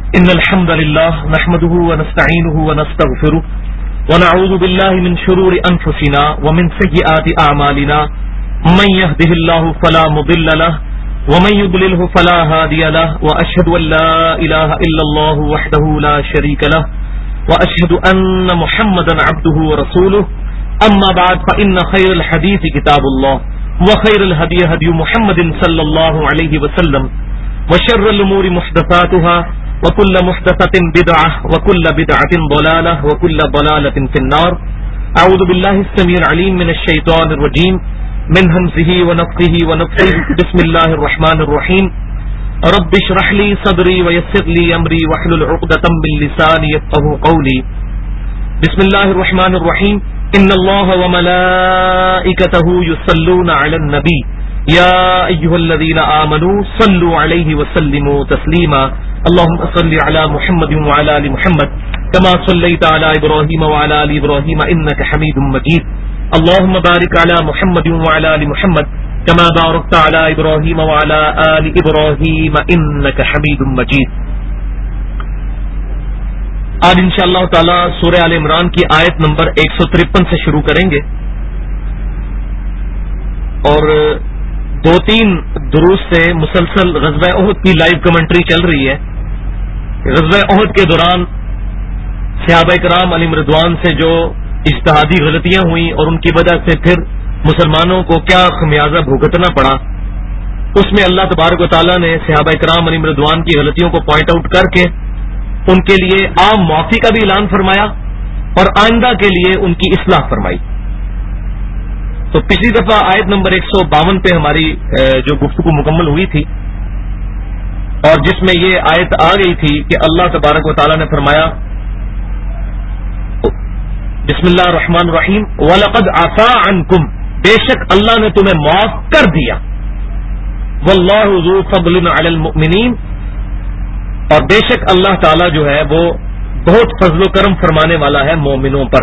إن الحمد لله نحمده ونستعينه ونستغفره ونعوذ بالله من شرور أنفسنا ومن سيئات أعمالنا من يهده الله فلا مضل له ومن يضلله فلا هادي له وأشهد أن لا إله إلا الله وحده لا شريك له وأشهد أن محمدا عبده ورسوله أما بعد فإن خير الحديث كتاب الله وخير الهدي هدي محمد صلى الله عليه وسلم وشر الأمور محدثاتها وكل محدثة بدعة وكل بدعة ضلالة وكل ضلالة في النار. أعوذ بالله السميع العليم من الشيطان الرجيم من همزه ونفخه ونفثه. بسم الله الرحمن الرحيم. رب اشرح لي صدري ويسر لي أمري واحلل عقدة من لساني يفقهوا قولي. بسم الله الرحمن الرحيم. إن الله وملائكته يصلون على النبي يا أيها الذين آمنوا صلوا عليه وسلموا تسليما. اللهم صل على محمد وعلى آل محمد كما صليت على إبراهيم وعلى آل إبراهيم إنك حميد مجيد. اللهم بارك على محمد وعلى آل محمد كما باركت على إبراهيم وعلى آل إبراهيم إنك حميد مجيد. آج انشاءاللہ تعالی سورہ آل عمران کی آیت نمبر 153 سے شروع کریں گے اور 2-3 دروس سے مسلسل غزوہ احد کی لائیو کمنٹری چل رہی ہے. غزوہ احد کے دوران صحابہ کرام علیہم رضوان سے جو اجتہادی غلطیاں ہوئیں اور ان کی وجہ سے پھر مسلمانوں کو کیا خمیازہ بھگتنا پڑا، اس میں اللہ تبارک و تعالیٰ نے صحابہ کرام علیہم رضوان کی غلطیوں کو پوائنٹ آؤٹ کر کے ان کے لیے عام معافی کا بھی اعلان فرمایا اور آئندہ کے لیے ان کی اصلاح فرمائی. تو پچھلی دفعہ آیت نمبر 152 پہ ہماری جو گفتگو مکمل ہوئی تھی اور جس میں یہ آیت آ گئی تھی کہ اللہ تبارک و تعالیٰ نے فرمایا بسم اللہ الرحمن الرحیم وَلَقَدْ عَفَا عَنْكُمْ، بے شک اللہ نے تمہیں معاف کر دیا، وَاللَّهُ ذُو فَضْلٍ عَلَى الْمُؤْمِنِينَ، اور بے شک اللہ تعالیٰ جو ہے وہ بہت فضل و کرم فرمانے والا ہے مومنوں پر.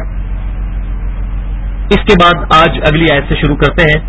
اس کے بعد آج اگلی آیت سے شروع کرتے ہیں.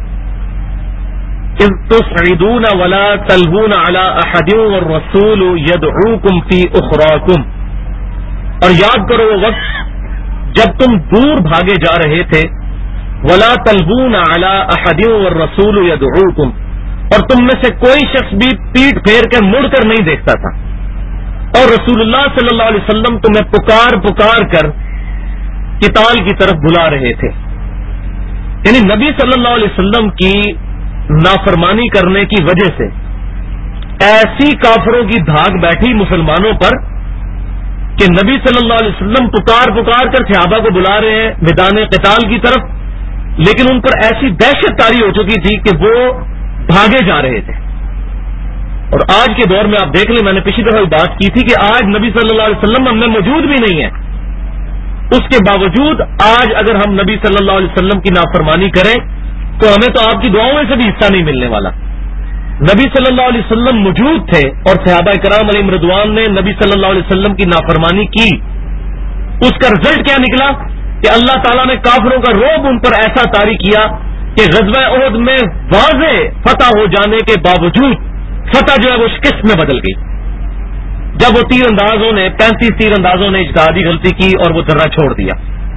اذ تصعدون ولا تلوون على احد والرسول يدعوكم في اخراكم، اور یاد کرو وہ وقت جب تم دور بھاگے جا رہے تھے. ولا تلوون على احد والرسول يدعوكم، اور تم میں سے کوئی شخص بھی پیٹ پھیر کے مڑ کر نہیں دیکھتا تھا اور رسول اللہ صلی اللہ علیہ وسلم تمہیں پکار پکار کر قتال کی طرف بلا رہے تھے. یعنی نبی صلی اللہ علیہ وسلم کی نافرمانی کرنے کی وجہ سے ایسی کافروں کی دھاگ بیٹھی مسلمانوں پر کہ نبی صلی اللہ علیہ وسلم پکار پکار کر صحابہ کو بلا رہے ہیں میدان قتال کی طرف، لیکن ان پر ایسی دہشت طاری ہو چکی تھی کہ وہ بھاگے جا رہے تھے. اور آج کے دور میں آپ دیکھ لیں، میں نے پچھلی دفعہ بات کی تھی کہ آج نبی صلی اللہ علیہ وسلم ہم میں موجود بھی نہیں ہے، اس کے باوجود آج اگر ہم نبی صلی اللہ علیہ وسلم کی نافرمانی کریں تو ہمیں تو آپ کی دعاؤں میں سے بھی حصہ نہیں ملنے والا. نبی صلی اللہ علیہ وسلم موجود تھے اور صحابہ کرام علیہم رضوان نے نبی صلی اللہ علیہ وسلم کی نافرمانی کی. اس کا رزلٹ کیا نکلا کہ اللہ تعالیٰ نے کافروں کا رعب ان پر ایسا طاری کیا کہ غزوہ احد میں واضح فتح ہو جانے کے باوجود فتح جو ہے وہ شکست میں بدل گئی جب وہ 35 تیر اندازوں نے اجتہادی غلطی کی اور وہ درہ چھوڑ دیا.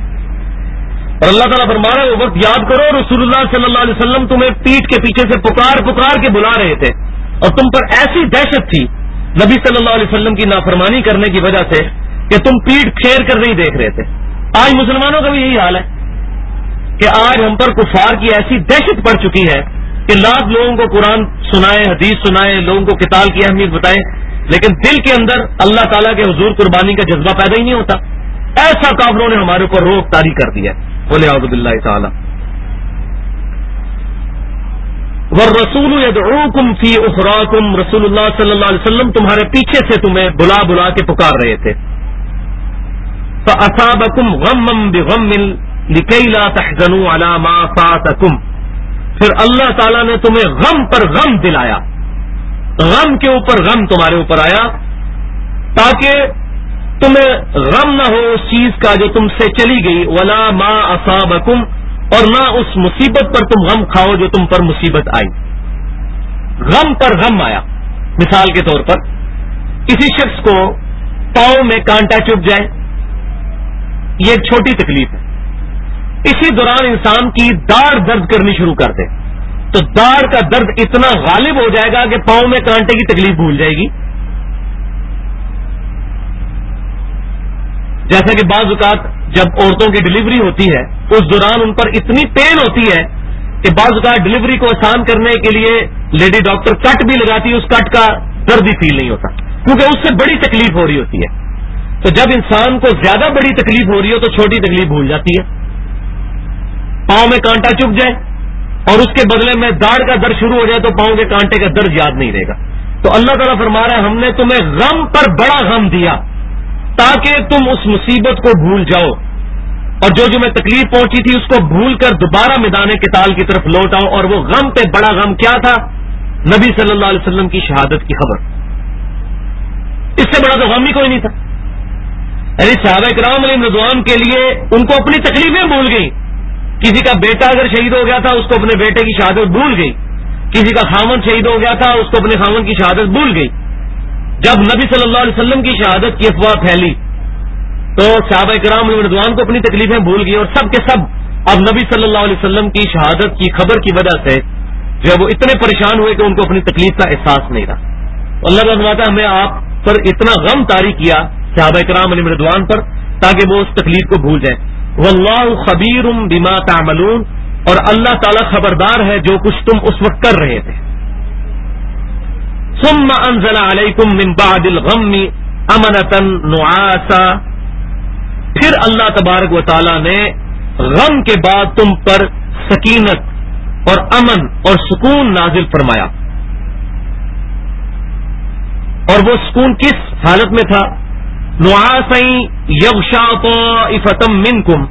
اور اللہ تعالیٰ فرما رہا ہے وہ وقت یاد کرو رسول اللہ صلی اللہ علیہ وسلم تمہیں پیٹھ کے پیچھے سے پکار پکار کے بلا رہے تھے اور تم پر ایسی دہشت تھی نبی صلی اللہ علیہ وسلم کی نافرمانی کرنے کی وجہ سے کہ تم پیٹھ پھیر کر نہیں دیکھ رہے تھے. آج مسلمانوں کا بھی یہی حال ہے کہ آج ہم پر کفار کی ایسی دہشت پڑ چکی ہے کہ لاکھ لوگوں کو قرآن سنائیں، حدیث سنائیں، لوگوں کو قتال کی اہمیت بتائیں، لیکن دل کے اندر اللہ تعالیٰ کے حضور قربانی کا جذبہ پیدا ہی نہیں ہوتا. ایسا کافروں نے ہمارے اوپر روک طاری کر دیا. بولے اعوذ باللہ تعالی. والرسول يدعوكم في اخراكم، رسول اللہ صلی اللہ علیہ وسلم تمہارے پیچھے سے تمہیں بلا بلا کے پکار رہے تھے. فأصابكم غما بغم لكي لا تحزنوا على ما فاتكم، پھر اللہ تعالیٰ نے تمہیں غم پر غم دلایا، غم کے اوپر غم تمہارے اوپر آیا تاکہ تمہیں غم نہ ہو اس چیز کا جو تم سے چلی گئی. ولا ما اصابکم، اور نہ اس مصیبت پر تم غم کھاؤ جو تم پر مصیبت آئی. غم پر غم آیا. مثال کے طور پر کسی شخص کو پاؤں میں کانٹا چبھ جائے، یہ ایک چھوٹی تکلیف ہے۔ اسی دوران انسان کی داڑھ درد کرنی شروع کر دے تو داڑھ کا درد اتنا غالب ہو جائے گا کہ پاؤں میں کانٹے کی تکلیف بھول جائے گی۔ جیسا کہ بعض اوقات جب عورتوں کی ڈلیوری ہوتی ہے اس دوران ان پر اتنی پین ہوتی ہے کہ بعض اوقات ڈلیوری کو آسان کرنے کے لیے لیڈی ڈاکٹر کٹ بھی لگاتی ہے، اس کٹ کا درد ہی فیل نہیں ہوتا کیونکہ اس سے بڑی تکلیف ہو رہی ہوتی ہے۔ تو جب انسان کو زیادہ بڑی تکلیف ہو رہی ہو تو چھوٹی تکلیف بھول جاتی ہے، پاؤں میں کانٹا چبھ جائے اور اس کے بدلے میں داڑھ کا درد شروع ہو جائے تو پاؤں کے کانٹے کا درد یاد نہیں رہے گا۔ تو اللہ تعالیٰ فرما رہا ہے ہم نے تمہیں غم پر بڑا غم دیا تاکہ تم اس مصیبت کو بھول جاؤ اور جو میں تکلیف پہنچی تھی اس کو بھول کر دوبارہ میدان قتال کی طرف لوٹ آؤ۔ اور وہ غم پہ بڑا غم کیا تھا؟ نبی صلی اللہ علیہ وسلم کی شہادت کی خبر، اس سے بڑا تو غم ہی کوئی نہیں تھا۔ یعنی صحابہ کرام علیہ رضوان کے لیے ان کو اپنی تکلیفیں بھول گئی، کسی کا بیٹا اگر شہید ہو گیا تھا اس کو اپنے بیٹے کی شہادت بھول گئی، کسی کا خاوند شہید ہو گیا تھا اس کو اپنے خاوند کی شہادت بھول گئی۔ جب نبی صلی اللہ علیہ وسلم کی شہادت کی افواہ پھیلی تو صحابہ کرام علیہ رضوان کو اپنی تکلیفیں بھول گئی اور سب کے سب اب نبی صلی اللہ علیہ وسلم کی شہادت کی خبر کی وجہ سے جو وہ اتنے پریشان ہوئے کہ ان کو اپنی تکلیف کا احساس نہیں رہا۔ اللہ تعالیٰ ہمیں آپ پر اتنا غم طاری کیا صحابہ کرام علیہ رضوان پر تاکہ وہ اس تکلیف کو بھول جائیں۔ واللہ خبیر بما تعملون، اور اللہ تعالیٰ خبردار ہے جو کچھ تم اس وقت کر رہے تھے۔ ثم انزل علیکم من بعد الغم امنة نعاسا، پھر اللہ تبارک و تعالیٰ نے غم کے بعد تم پر سکینت اور امن اور سکون نازل فرمایا۔ اور وہ سکون کس حالت میں تھا؟ نعاسا یغشا طائفة منکم،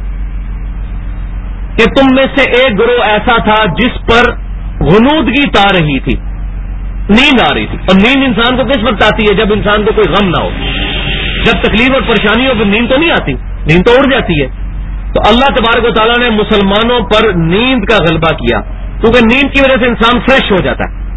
کہ تم میں سے ایک گروہ ایسا تھا جس پر غنودگی تا رہی تھی، نیند آ رہی تھی۔ اور نیند انسان کو کس وقت آتی ہے؟ جب انسان کو کوئی غم نہ ہو، جب تکلیف اور پریشانی ہو پھر نیند تو نہیں آتی، نیند تو اڑ جاتی ہے۔ تو اللہ تبارک و تعالیٰ نے مسلمانوں پر نیند کا غلبہ کیا کیونکہ نیند کی وجہ سے انسان فریش ہو جاتا ہے۔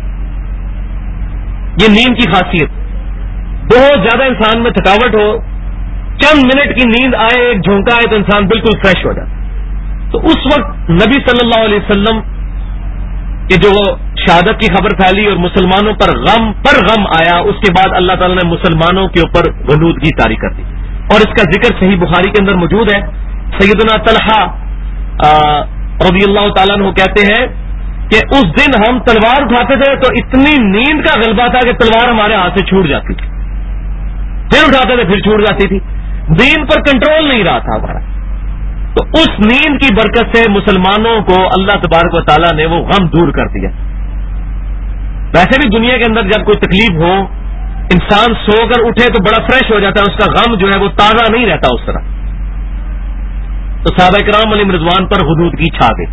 یہ نیند کی خاصیت، بہت زیادہ انسان میں تھکاوٹ ہو، چند منٹ کی نیند آئے، ایک جھونکا آئے تو انسان بالکل فریش ہو جاتا ہے۔ تو اس وقت نبی صلی اللہ علیہ وسلم کہ جو شہادت کی خبر پھیلی اور مسلمانوں پر غم آیا، اس کے بعد اللہ تعالیٰ نے مسلمانوں کے اوپر غنودگی طاری کر دی۔ اور اس کا ذکر صحیح بخاری کے اندر موجود ہے۔ سیدنا طلحہ رضی اللہ تعالیٰ عنہ کہتے ہیں کہ اس دن ہم تلوار اٹھاتے تھے تو اتنی نیند کا غلبہ تھا کہ تلوار ہمارے ہاتھ سے چھوٹ جاتی تھی، پھر اٹھاتے تھے پھر چھوٹ جاتی تھی، دین پر کنٹرول نہیں رہا تھا ہمارا۔ تو اس نیند کی برکت سے مسلمانوں کو اللہ تبارک و تعالیٰ نے وہ غم دور کر دیا۔ ویسے بھی دنیا کے اندر جب کوئی تکلیف ہو انسان سو کر اٹھے تو بڑا فریش ہو جاتا ہے، اس کا غم جو ہے وہ تازہ نہیں رہتا اس طرح۔ تو صحابہ کرام علیہ رضوان پر غنودگی چھا گئی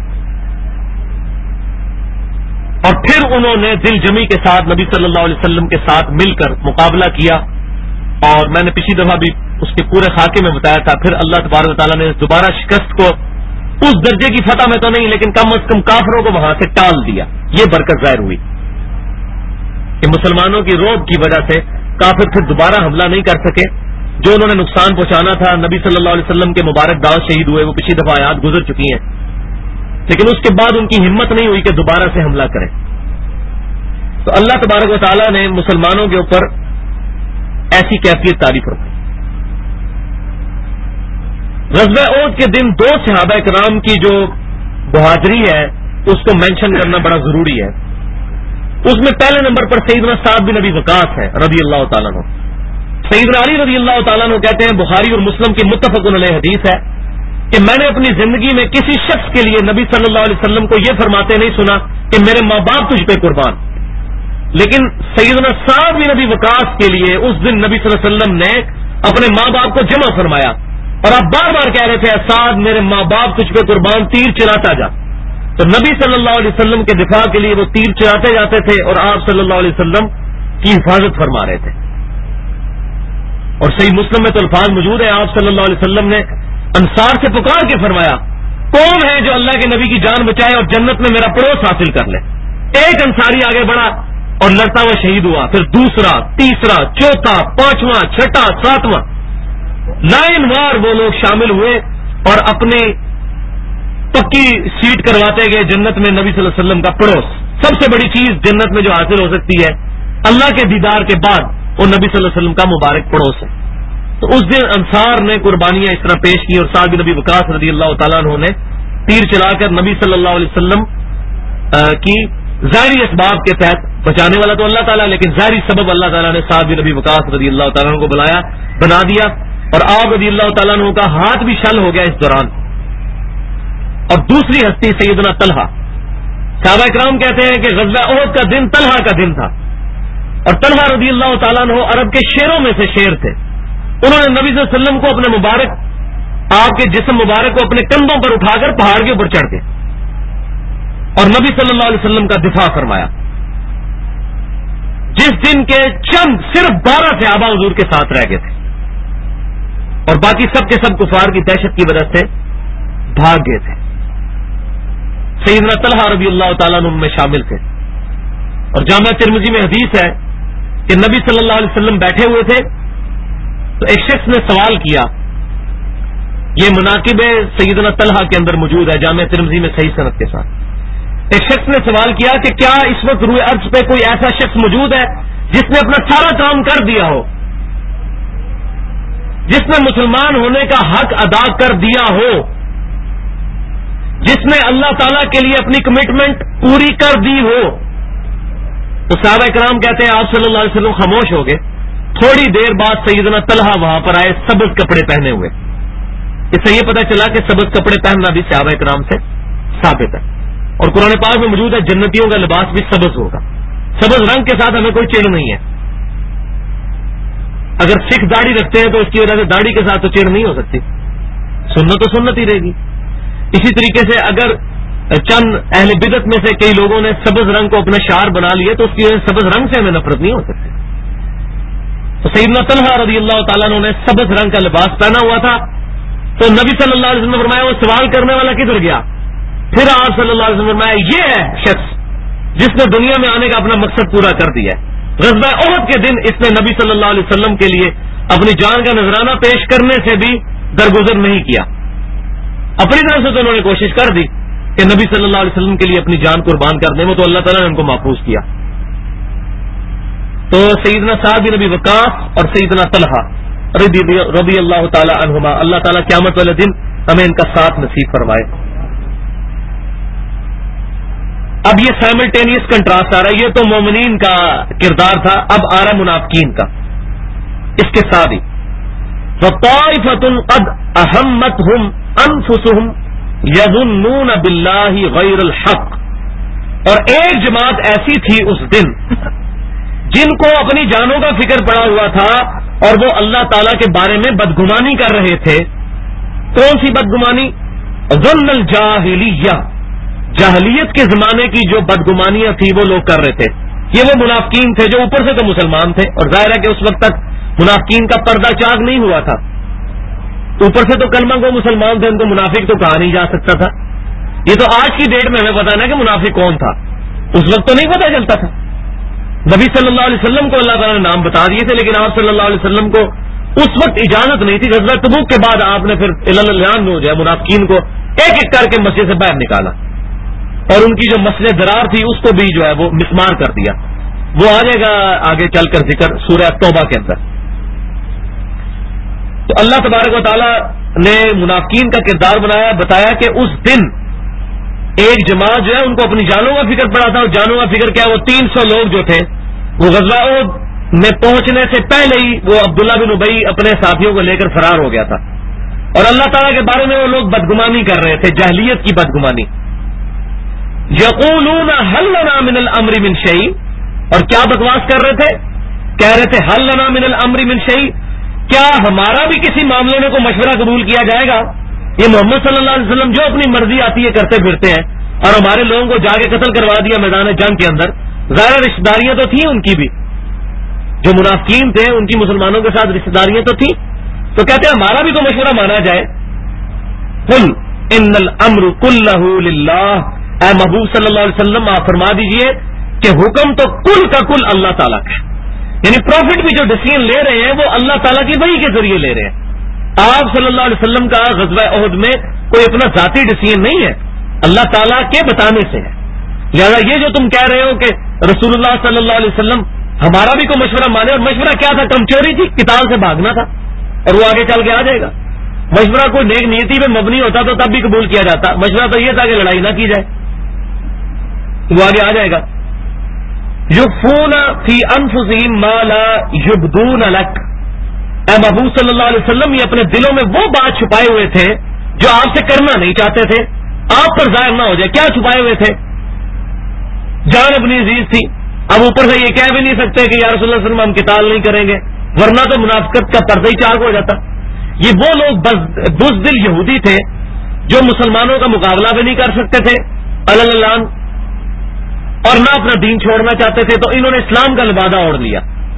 اور پھر انہوں نے دل جمی کے ساتھ نبی صلی اللہ علیہ وسلم کے ساتھ مل کر مقابلہ کیا۔ اور میں نے پچھلی دفعہ بھی اس کے پورے خاکے میں بتایا تھا، پھر اللہ تبارک و تعالیٰ نے دوبارہ شکست کو اس درجے کی فتح میں تو نہیں لیکن کم از کم کافروں کو وہاں سے ٹال دیا۔ یہ برکت ظاہر ہوئی کہ مسلمانوں کی روب کی وجہ سے کافر پھر دوبارہ حملہ نہیں کر سکے۔ جو انہوں نے نقصان پہنچانا تھا، نبی صلی اللہ علیہ وسلم کے مبارک داؤد شہید ہوئے، وہ پچھلی دفعہ آیات گزر چکی ہیں، لیکن اس کے بعد ان کی ہمت نہیں ہوئی کہ دوبارہ سے حملہ کریں۔ تو اللہ تبارک و تعالیٰ نے مسلمانوں کے اوپر ایسی کیفیت تعریف فرمائی۔ غزوہ احد کے دن دو صحابہ کرام کی جو بہادری ہے اس کو مینشن کرنا بڑا ضروری ہے۔ اس میں پہلے نمبر پر سیدنا سعد بن ابی وقاص ہے رضی اللہ تعالیٰ عنہ۔ سیدنا علی رضی اللہ تعالیٰ عنہ کہتے ہیں، بخاری اور مسلم کی متفق علیہ حدیث ہے کہ میں نے اپنی زندگی میں کسی شخص کے لیے نبی صلی اللہ علیہ وسلم کو یہ فرماتے نہیں سنا کہ میرے ماں باپ تجھ پہ قربان، لیکن سیدنا سعد بن ابی وقاص کے لیے اس دن نبی صلی اللہ علیہ وسلم نے اپنے ماں باپ کو جمع فرمایا اور آپ بار بار کہہ رہے تھے سعد میرے ماں باپ تجھ پہ قربان، تیر چلاتا جا۔ تو نبی صلی اللہ علیہ وسلم کے دفاع کے لیے وہ تیر چلاتے جاتے تھے اور آپ صلی اللہ علیہ وسلم کی حفاظت فرما رہے تھے۔ اور صحیح مسلم میں تو الفاظ موجود ہیں، آپ صلی اللہ علیہ وسلم نے انصار سے پکار کے فرمایا کون ہے جو اللہ کے نبی کی جان بچائے اور جنت میں میرا پڑوس حاصل کر لے۔ ایک انصاری آگے بڑھا اور لڑتا ہوا شہید ہوا، پھر دوسرا، تیسرا، چوتھا، پانچواں، چھٹا، ساتواں، 9 بار وہ لوگ شامل ہوئے اور اپنی پکی سیٹ کرواتے گئے جنت میں نبی صلی اللہ علیہ وسلم کا پڑوس. سب سے بڑی چیز جنت میں جو حاصل ہو سکتی ہے اللہ کے دیدار کے بعد وہ نبی صلی اللہ علیہ وسلم کا مبارک پڑوس ہے. تو اس دن انصار نے قربانیاں اس طرح پیش کی اور سعد بن ابی وقاص رضی اللہ تعالیٰ عنہ نے تیر چلا کر نبی صلی اللہ علیہ وسلم کی ظاہری اسباب کے تحت، بچانے والا تو اللہ تعالیٰ، لیکن ظاہری سبب اللہ تعالیٰ نے سعد بن ابی وقاص رضی اللہ تعالیٰ عنہ کو بنا دیا اور آپ رضی اللہ تعالیٰ عنہ کا ہاتھ بھی شل ہو گیا اس دوران. اور دوسری ہستی سیدنا طلحہ. صحابہ کرام کہتے ہیں کہ غزوہ احد کا دن طلحہ کا دن تھا اور طلحہ رضی اللہ تعالیٰ عنہ عرب کے شیروں میں سے شیر تھے. انہوں نے نبی صلی اللہ علیہ وسلم کو اپنے مبارک، آپ کے جسم مبارک کو اپنے کندھوں پر اٹھا کر پہاڑ کے اوپر چڑھ گئے اور نبی صلی اللہ علیہ وسلم کا دفاع فرمایا. جس دن کے چند صرف 12 صحابہ حضور کے ساتھ رہ گئے تھے اور باقی سب کے سب کفار کی دہشت کی وجہ سے بھاگ گئے تھے. سیدنا طلحہ رضی اللہ تعالیٰ عنہ میں شامل تھے. اور جامعہ ترمذی میں حدیث ہے کہ نبی صلی اللہ علیہ وسلم بیٹھے ہوئے تھے تو ایک شخص نے سوال کیا، یہ مناقب سیدنا طلحہ کے اندر موجود ہے جامعہ ترمذی میں صحیح سند کے ساتھ. ایک شخص نے سوال کیا کہ کیا اس وقت روئے ارض پہ کوئی ایسا شخص موجود ہے جس نے اپنا سارا کام کر دیا ہو، جس نے مسلمان ہونے کا حق ادا کر دیا ہو، جس نے اللہ تعالیٰ کے لیے اپنی کمٹمنٹ پوری کر دی ہو؟ تو صحابہ کرام کہتے ہیں آپ صلی اللہ علیہ وسلم خاموش ہو گئے. تھوڑی دیر بعد سیدنا طلحہ وہاں پر آئے سبز کپڑے پہنے ہوئے. اس سے یہ پتہ چلا کہ سبز کپڑے پہننا بھی صحابہ کرام سے ثابت ہے اور قرآن پاک میں موجود ہے جنتیوں کا لباس بھی سبز ہوگا. سبز رنگ کے ساتھ ہمیں کوئی چڑ نہیں ہے. اگر سکھ داڑھی رکھتے ہیں تو اس کی وجہ سے داڑھی کے ساتھ تو چڑ نہیں ہو سکتی، سنت تو سنت ہی رہے گی. اسی طریقے سے اگر چند اہل بدعت میں سے کئی لوگوں نے سبز رنگ کو اپنا شعار بنا لیا تو اس کی وجہ سے سبز رنگ سے ہمیں نفرت نہیں ہو سکتی. تو سیدنا طلحہ رضی اللہ تعالیٰ عنہ نے سبز رنگ کا لباس پہنا ہوا تھا. تو نبی صلی اللہ علیہ وسلم نے فرمایا وہ سوال کرنے والا کدھر گیا؟ پھر آپ صلی اللہ علیہ وسلم نے فرمایا یہ ہے شخص جس نے دنیا میں آنے کا اپنا مقصد پورا کر دیا ہے. غزوہ احد کے دن اس نے نبی صلی اللہ علیہ وسلم کے لیے اپنی جان کا نذرانہ پیش کرنے سے بھی درگزر نہیں کیا. اپنی طرف سے تو انہوں نے کوشش کر دی کہ نبی صلی اللہ علیہ وسلم کے لیے اپنی جان قربان کر دیں، وہ تو اللہ تعالیٰ نے ان کو محفوظ کیا. تو سیدنا سعد بن ابی وقاص اور سیدنا طلحہ رضی اللہ تعالی عنہما، اللہ تعالیٰ قیامت والے دن ہمیں ان کا ساتھ نصیب فرمائے. اب یہ سائملٹینیس کنٹراسٹ آ رہا ہے، یہ تو مومنین کا کردار تھا، اب آ رہا ہے منافقین کا. اس کے ساتھ ہی فَطَائِفَةٌ قَدْ أَهَمَّتْهُمْ أَنفُسُهُمْ يَظُنُّونَ بِاللَّهِ غَيْرَ الْحَقِّ، اور ایک جماعت ایسی تھی اس دن جن کو اپنی جانوں کا فکر پڑا ہوا تھا اور وہ اللہ تعالیٰ کے بارے میں بدگمانی کر رہے تھے. کون سی بدگمانی؟ ظن الجاہلیہ، جاہلیت کے زمانے کی جو بدگمانیاں تھی وہ لوگ کر رہے تھے. یہ وہ منافقین تھے جو اوپر سے تو مسلمان تھے اور ظاہر ہے کہ اس وقت تک منافقین کا پردہ چاک نہیں ہوا تھا. اوپر سے تو کلمہ کو مسلمان تھے، ان کو منافق تو کہا نہیں جا سکتا تھا. یہ تو آج کی ڈیٹ میں ہمیں پتا نا کہ منافق کون تھا، اس وقت تو نہیں پتا چلتا تھا. نبی صلی اللہ علیہ وسلم کو اللہ تعالیٰ نے نام بتا دیے تھے لیکن آپ صلی اللہ علیہ وسلم کو اس وقت اجازت نہیں تھی. غزوہ تبوک کے بعد آپ نے پھر اعلان جو ہے منافقین کو ایک ایک کر کے مسجد سے باہر نکالا اور ان کی جو مسجد درار تھی اس کو بھی جو ہے وہ مسمار کر دیا. وہ آ جائے گا آگے چل کر ذکر سورہ توبہ کے اندر. تو اللہ تبارک و تعالیٰ نے منافقین کا کردار بتایا کہ اس دن ایک جماعت جو ہے ان کو اپنی جانوں کا فکر پڑا تھا. اور جانوں کا فکر کیا؟ وہ 300 لوگ جو تھے وہ غزوہ احد میں پہنچنے سے پہلے ہی وہ عبداللہ بن ابی اپنے ساتھیوں کو لے کر فرار ہو گیا تھا. اور اللہ تعالیٰ کے بارے میں وہ لوگ بدگمانی کر رہے تھے، جاہلیت کی بدگمانی. یقولون هل لنا من الامر من شیء، اور کیا بکواس کر رہے تھے؟ کہہ رہے تھے هل لنا من الامر من شیء، کیا ہمارا بھی کسی معاملے میں کوئی مشورہ قبول کیا جائے گا؟ یہ محمد صلی اللہ علیہ وسلم جو اپنی مرضی آتی ہے کرتے پھرتے ہیں اور ہمارے لوگوں کو جا کے قتل کروا دیا میدان جنگ کے اندر. ظاہر رشتہ داریاں تو تھیں ان کی بھی، جو منافقین تھے ان کی مسلمانوں کے ساتھ رشتہ داریاں تو تھیں. تو کہتے ہیں ہمارا بھی تو مشورہ مانا جائے. قل ان الامر کلہ للہ، اے محبوب صلی اللہ علیہ وسلم آپ فرما دیجئے کہ حکم تو کل کا کل اللہ تعالیٰ کا ہے. یعنی پروفٹ بھی جو ڈیسیژن لے رہے ہیں وہ اللہ تعالیٰ کی وحی کے ذریعے لے رہے ہیں. آپ صلی اللہ علیہ وسلم کا غزوہ احد میں کوئی اپنا ذاتی ڈیسیژن نہیں ہے, اللہ تعالیٰ کے بتانے سے ہے. لہذا یہ جو تم کہہ رہے ہو کہ رسول اللہ صلی اللہ علیہ وسلم ہمارا بھی کوئی مشورہ مانے, اور مشورہ کیا تھا؟ کمچوری تھی, قتال سے بھاگنا تھا, اور وہ آگے چل کے آ جائے گا. مشورہ کوئی نیک نیتی پہ مبنی ہوتا تو تب بھی قبول کیا جاتا. مشورہ تو یہ تھا کہ لڑائی نہ کی جائے, وہ آگے آ جائے گا. یخفون فی انفسہم ما لا یبدون لک, اے محبوب صلی اللہ علیہ وسلم یہ اپنے دلوں میں وہ بات چھپائے ہوئے تھے جو آپ سے کرنا نہیں چاہتے تھے, آپ پر ظاہر نہ ہو جائے. کیا چھپائے ہوئے تھے؟ جان اپنی عزیز تھی. اب اوپر سے یہ کہہ بھی نہیں سکتے کہ یا رسول اللہ صلی اللہ علیہ وسلم ہم قتال نہیں کریں گے, ورنہ تو منافقت کا پردہ ہی چاک ہو جاتا. یہ وہ لوگ بزدل یہودی تھے جو مسلمانوں کا مقابلہ بھی نہیں کر سکتے تھے علن, اور نہ اپنا دین چھوڑنا چاہتے تھے, تو انہوں نے اسلام کا لبادہ اوڑھ لیا.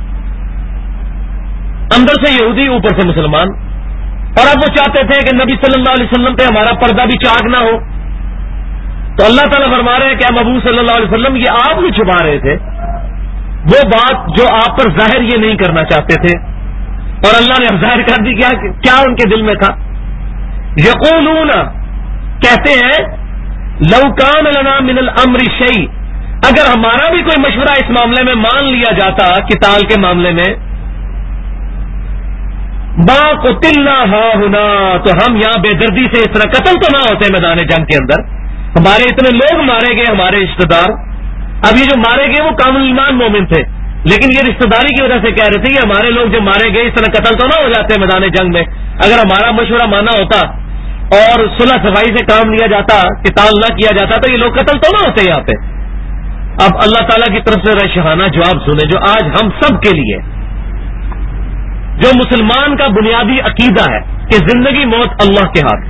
اندر سے یہودی, اوپر سے مسلمان, اور اب وہ چاہتے تھے کہ نبی صلی اللہ علیہ وسلم پہ ہمارا پردہ بھی چاک نہ ہو. تو اللہ تعالیٰ فرما رہے ہیں کہ محبوب صلی اللہ علیہ وسلم یہ آپ بھی چھپا رہے تھے وہ بات جو آپ پر ظاہر یہ نہیں کرنا چاہتے تھے, اور اللہ نے اب ظاہر کر دی. کیا ان کے دل میں تھا؟ یقولون, کہتے ہیں, لو کان لنا من الامر شیء, اگر ہمارا بھی کوئی مشورہ اس معاملے میں مان لیا جاتا, قتال کے معاملے میں, ما قتلنا ہاہنا, تو ہم یہاں بے دردی سے اس طرح قتل تو نہ ہوتے میدان جنگ کے اندر. ہمارے اتنے لوگ مارے گئے, ہمارے رشتہ دار. اب یہ جو مارے گئے وہ کامل ایمان مومن تھے, لیکن یہ رشتہ داری کی وجہ سے کہہ رہے تھے کہ ہمارے لوگ جو مارے گئے اس طرح قتل تو نہ ہو جاتے میدان جنگ میں. اگر ہمارا مشورہ مانا ہوتا اور صلح صفائی سے کام لیا جاتا, قتال نہ کیا جاتا, تو یہ لوگ قتل تو نہ ہوتے یہاں پہ. اب اللہ تعالیٰ کی طرف سے رشحانہ جواب سنیں جو آج ہم سب کے لیے, جو مسلمان کا بنیادی عقیدہ ہے کہ زندگی موت اللہ کے ہاتھ.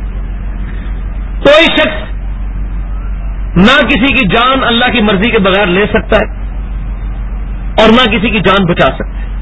کوئی شخص نہ کسی کی جان اللہ کی مرضی کے بغیر لے سکتا ہے اور نہ کسی کی جان بچا سکتا ہے.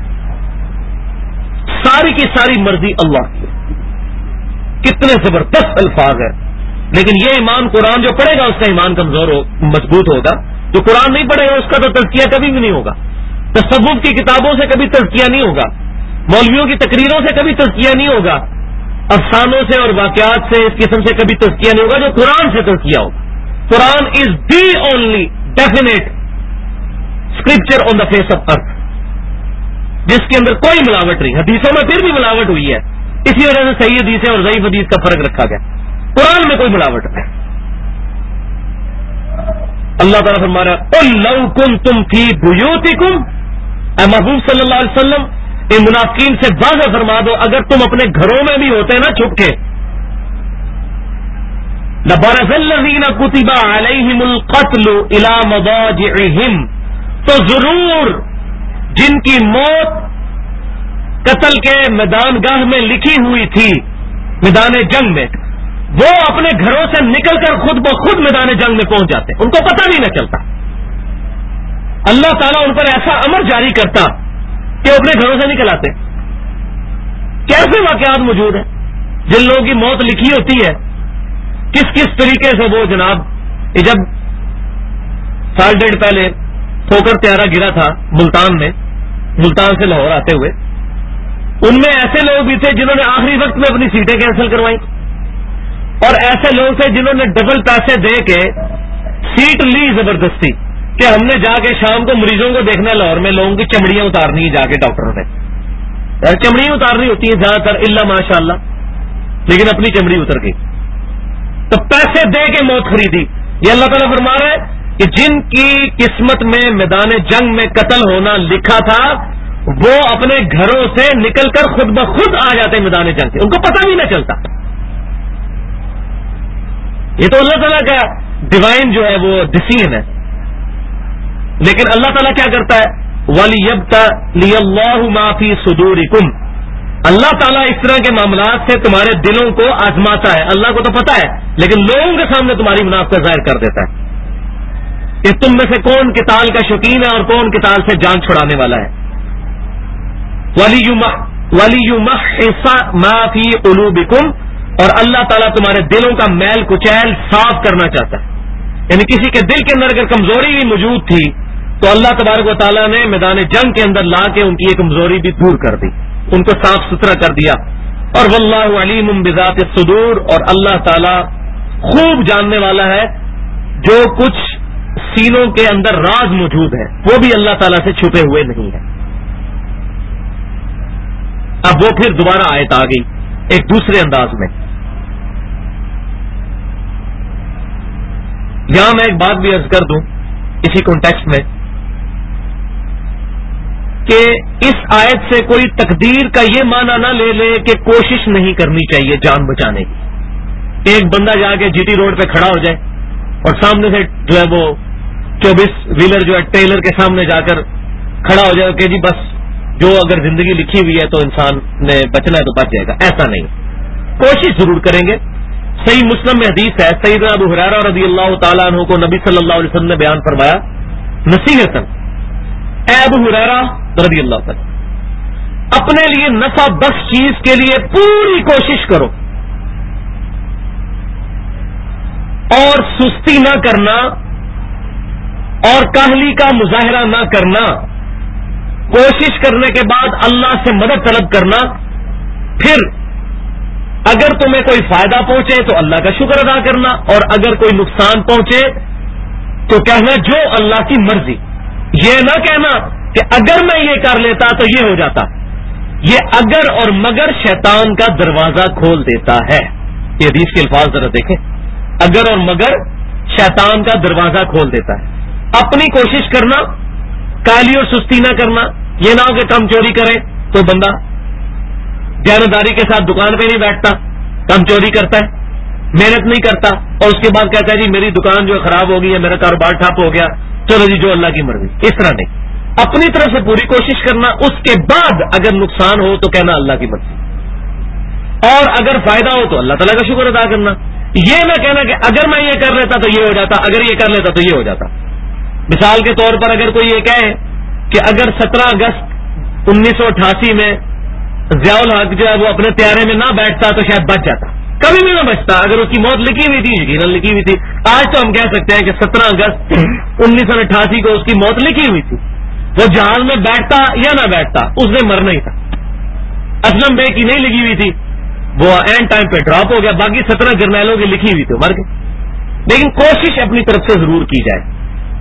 ساری کی ساری مرضی اللہ کی. کتنے زبردست الفاظ ہیں, لیکن یہ ایمان قرآن جو پڑھے گا اس کا ایمان کمزور مضبوط ہوگا. جو قرآن نہیں پڑھے گا اس کا تو تزکیہ کبھی بھی نہیں ہوگا. تصوف کی کتابوں سے کبھی تزکیہ نہیں ہوگا, مولویوں کی تقریروں سے کبھی تزکیہ نہیں ہوگا, افسانوں سے اور واقعات سے اس قسم سے کبھی تزکیہ نہیں ہوگا. جو قرآن سے تزکیہ ہوگا. Quran is the only definite scripture on the face of earth, جس کے اندر کوئی ملاوٹ نہیں. حدیثوں میں پھر بھی ملاوٹ ہوئی ہے, اسی وجہ سے صحیح حدیث اور ضعیف حدیث کا فرق رکھا گیا. قرآن میں کوئی ملاوٹ نہیں. اللہ تعالیٰ فرما رہا ہے قل لو کنتم فی بیوتکم, اے محبوب صلی اللہ علیہ وسلم ان منافقین سے واضح فرما دو اگر تم اپنے گھروں میں بھی ہوتے نا چھپ کے, لبرز الذین کتب علیہم القتل الی مضاجعہم, تو ضرور جن کی موت قتل کے میدان گاہ میں لکھی ہوئی تھی, میدان جنگ میں, وہ اپنے گھروں سے نکل کر خود بخود میدان جنگ میں پہنچ جاتے, ان کو پتہ بھی نہ چلتا. اللہ تعالیٰ ان پر ایسا امر جاری کرتا کہ وہ اپنے گھروں سے نکل آتے. کیسے واقعات موجود ہیں جن لوگوں کی موت لکھی ہوتی ہے, کس کس طریقے سے وہ جناب, جب سال ڈیڑھ پہلے ٹھوکر طیارہ گرا تھا ملتان میں, ملتان سے لاہور آتے ہوئے, ان میں ایسے لوگ بھی تھے جنہوں نے آخری وقت میں اپنی سیٹیں کینسل کروائی, اور ایسے لوگ تھے جنہوں نے ڈبل پیسے دے کے سیٹ لی زبردستی کہ ہم نے جا کے شام کو مریضوں کو دیکھنا لاہور میں, لوگوں کی چمڑیاں اتارنی ہے جا کے ڈاکٹروں نے. چمڑیاں اتارنی ہوتی ہیں زیادہ تر الا ماشاء اللہ, لیکن اپنی چمڑی اتر گئی تو پیسے دے کے موت خریدی. یہ اللہ تعالیٰ فرما رہا ہے کہ جن کی قسمت میں میدان جنگ میں قتل ہونا لکھا تھا وہ اپنے گھروں سے نکل کر خود بخود آ جاتے میدان جنگ سے, ان کو پتہ بھی نہ چلتا. یہ تو اللہ تعالیٰ کا ڈیوائن جو ہے وہ ڈسیژن ہے. لیکن اللہ تعالیٰ کیا کرتا ہے, وَلِيَبْتَلِيَ اللَّهُ مَا فِي صُدُورِكُمْ, اللہ تعالیٰ اس طرح کے معاملات سے تمہارے دلوں کو آزماتا ہے. اللہ کو تو پتا ہے, لیکن لوگوں کے سامنے تمہاری منافقت ظاہر کر دیتا ہے کہ تم میں سے کون قتال کا شوقین ہے اور کون قتال سے جان چھڑانے والا ہے. وَلِيُمَحِّصَ مَا فِي قُلُوبِكُمْ, اور اللہ تعالیٰ تمہارے دلوں کا میل کچیل صاف کرنا چاہتا ہے. یعنی کسی کے دل کے اندر اگر کمزوری بھی موجود تھی تو اللہ تبارک و تعالیٰ نے میدان جنگ کے اندر لا کے ان کی یہ کمزوری بھی دور کر دی، ان کو صاف ستھرا کر دیا. اور واللہ علیم بذات الصدور، اور اللہ تعالیٰ خوب جاننے والا ہے جو کچھ سینوں کے اندر راز موجود ہے، وہ بھی اللہ تعالیٰ سے چھپے ہوئے نہیں ہے. اب وہ پھر دوبارہ آیت آ گئی ایک دوسرے انداز میں. یہاں میں ایک بات بھی عرض کر دوں اسی کانٹیکسٹ میں کہ اس آیت سے کوئی تقدیر کا یہ معنی نہ لے لے کہ کوشش نہیں کرنی چاہیے جان بچانے کی. ایک بندہ جا کے جی ٹی روڈ پہ کھڑا ہو جائے اور سامنے سے جو ہے وہ 24 ویلر جو ہے ٹریلر کے سامنے جا کر کھڑا ہو جائے کہ جی بس جو اگر زندگی لکھی ہوئی ہے تو انسان نے بچنا ہے تو بچ جائے گا، ایسا نہیں. کوشش ضرور کریں گے. صحیح مسلم میں حدیث ہے، سیدنا ابو ہریرہ رضی اللہ تعالیٰ عنہ کو نبی صلی اللہ علیہ وسلم نے بیان فرمایا نصیحتاً، اے ابو ہریرہ رضی اللہ تعالیٰ، اپنے لیے نفع بخش چیز کے لیے پوری کوشش کرو اور سستی نہ کرنا اور کاہلی کا مظاہرہ نہ کرنا. کوشش کرنے کے بعد اللہ سے مدد طلب کرنا. پھر اگر تمہیں کوئی فائدہ پہنچے تو اللہ کا شکر ادا کرنا، اور اگر کوئی نقصان پہنچے تو کہنا جو اللہ کی مرضی. یہ نہ کہنا کہ اگر میں یہ کر لیتا تو یہ ہو جاتا. یہ اگر اور مگر شیطان کا دروازہ کھول دیتا ہے. یہ حدیث کے الفاظ ذرا دیکھیں، اگر اور مگر شیطان کا دروازہ کھول دیتا ہے. اپنی کوشش کرنا، کالی اور سستی نہ کرنا. یہ نہ ہو کہ کم چوری کرے تو بندہ دیانتداری کے ساتھ دکان پہ نہیں بیٹھتا، کم چوری کرتا ہے، محنت نہیں کرتا، اور اس کے بعد کہتا ہے جی میری دکان جو خراب ہو گئی ہے، میرا کاروبار ٹھپ ہو گیا، چلو جی جو اللہ کی مرضی. اس طرح نہیں، اپنی طرف سے پوری کوشش کرنا. اس کے بعد اگر نقصان ہو تو کہنا اللہ کی مرضی، اور اگر فائدہ ہو تو اللہ تعالیٰ کا شکر ادا کرنا. یہ نہ کہنا کہ اگر میں یہ کر لیتا تو یہ ہو جاتا، اگر یہ کر لیتا تو یہ ہو جاتا. مثال کے طور پر اگر کوئی یہ کہے کہ اگر 17 اگست 1988 میں ضیاء الحق جو ہے وہ اپنے طیارے میں نہ بیٹھتا تو شاید بچ جاتا، کبھی بھی نہ بچتا. اگر اس کی موت لکھی ہوئی تھی، یقیناً لکھی ہوئی تھی. آج تو ہم کہہ سکتے ہیں کہ 17 اگست 1988 کو اس کی موت لکھی ہوئی تھی. وہ جہاز میں بیٹھتا یا نہ بیٹھتا اس نے مرنا ہی تھا. اسلم بے کی نہیں لکھی ہوئی تھی، وہ اینڈ ٹائم پہ ڈراپ ہو گیا. باقی 17 جرنیلوں کی لکھی ہوئی تھی، مر گئے. لیکن کوشش اپنی طرف سے ضرور کی جائے.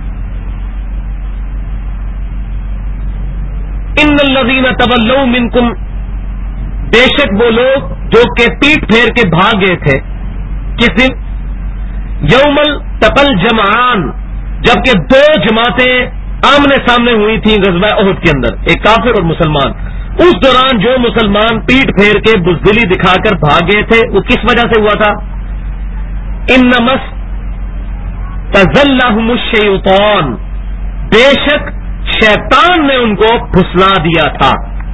ان الذین تولوا منکم، بے شک وہ لوگ جو کہ پیٹ پھیر کے بھاگ گئے تھے. کس دن؟ یوم التقى الجمعان، جبکہ دو جماعتیں آمنے سامنے ہوئی تھیں غزوہ احد کے اندر، ایک کافر اور مسلمان. اس دوران جو مسلمان پیٹ پھیر کے بزدلی دکھا کر بھاگ گئے تھے وہ کس وجہ سے ہوا تھا؟ انما استزلهم الشیطان، بے شک شیطان نے ان کو پھسلا دیا تھا.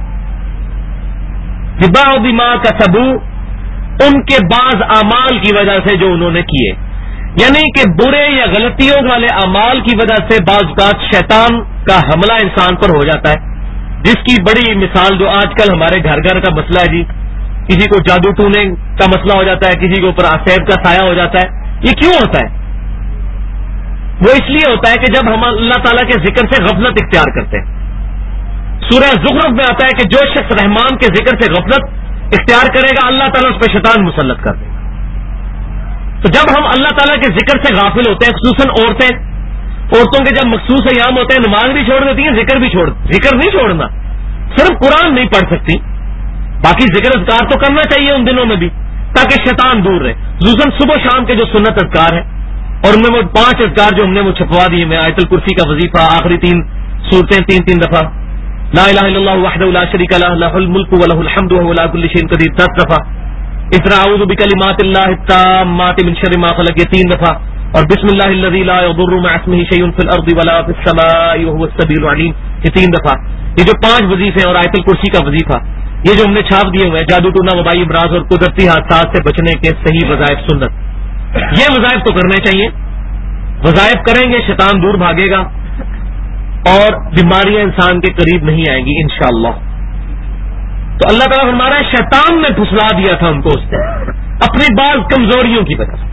ببعض ما کسبوا، ان کے بعض اعمال کی وجہ سے جو انہوں نے کیے. یعنی کہ برے یا غلطیوں والے اعمال کی وجہ سے بعض اوقات شیطان کا حملہ انسان پر ہو جاتا ہے، جس کی بڑی مثال جو آج کل ہمارے گھر گھر کا مسئلہ ہے جی. کسی کو جادو ٹونے کا مسئلہ ہو جاتا ہے، کسی کے اوپر عصیب کا سایہ ہو جاتا ہے. یہ کیوں ہوتا ہے؟ وہ اس لیے ہوتا ہے کہ جب ہم اللہ تعالیٰ کے ذکر سے غفلت اختیار کرتے ہیں. سورہ زخرف میں آتا ہے کہ جو شخص رحمان کے ذکر سے غفلت اختیار کرے گا اللہ تعالیٰ اس پہ شیطان مسلط کر دے گا. تو جب ہم اللہ تعالیٰ کے ذکر سے غافل ہوتے ہیں، خصوصاً عورتوں کے جب مخصوص ایام ہوتے ہیں نماز بھی چھوڑ دیتی ہیں، ذکر نہیں چھوڑنا. صرف قرآن نہیں پڑھ سکتی، باقی ذکر اذکار تو کرنا چاہیے ان دنوں میں بھی تاکہ شیطان دور رہے. خصوصاً صبح شام کے جو سنت اذکار ہیں، اور ان میں وہ 5 اذکار جو ہم نے وہ چھپوا دیے میں، آیت الکرسی کا وظیفہ، آخری 3 سورتیں 3 دفعہ، لا الہ الا اللہ وحدہ لا شریک لہ لہ الملک ولہ الحمد وہو علی کل شیء قدیر 10 دفعہ، اس طرح اعوذ بکلمات اللہ التامات من شر ما خلق یہ 3 دفعہ، اور بسم اللہ الذی لا یضر مع اسمہ شیء فی الارض ولا فی السماء وہو السمیع العلیم یہ 3 دفعہ. یہ جو 5 وظیفے اور آیت الکرسی کا وظیفہ یہ جو ہم نے چھاپ دیے ہوئے ہیں، جادو ٹونا، وبائی امراض اور قدرتی حادثات سے بچنے کے صحیح وظائف سنت، یہ وظائف تو کرنے چاہیے. وظائف کریں گے شیطان دور بھاگے گا اور بیماریاں انسان کے قریب نہیں آئیں گی انشاءاللہ. تو اللہ تعالیٰ ہمارا شیطان نے پھسلا دیا تھا ان کو اس نے اپنی بعض کمزوریوں کی وجہ سے.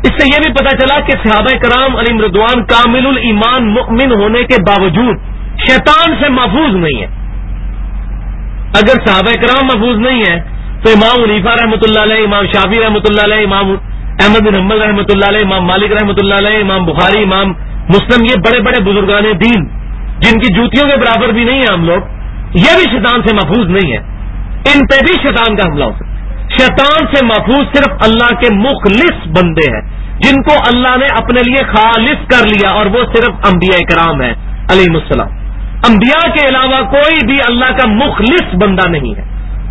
اس سے یہ بھی پتا چلا کہ صحابہ کرام علیہم رضوان کامل الایمان مؤمن ہونے کے باوجود شیطان سے محفوظ نہیں ہے. اگر صحابہ کرام محفوظ نہیں ہے تو امام حنیفہ رحمۃ اللہ علیہ، امام شافعی رحمۃ اللہ علیہ، امام احمد بن حنبل رحمۃ اللہ علیہ، امام مالک رحمۃ اللہ علیہ، امام بخاری، امام مسلم، یہ بڑے بڑے بزرگان دین جن کی جوتیوں کے برابر بھی نہیں ہیں ہم لوگ، یہ بھی شیطان سے محفوظ نہیں ہے. ان پہ بھی شیطان کا حملہ ہو سکتا ہے. شیطان سے محفوظ صرف اللہ کے مخلص بندے ہیں جن کو اللہ نے اپنے لیے خالص کر لیا، اور وہ صرف انبیاء کرام ہیں علیہم السلام. انبیاء کے علاوہ کوئی بھی اللہ کا مخلص بندہ نہیں ہے.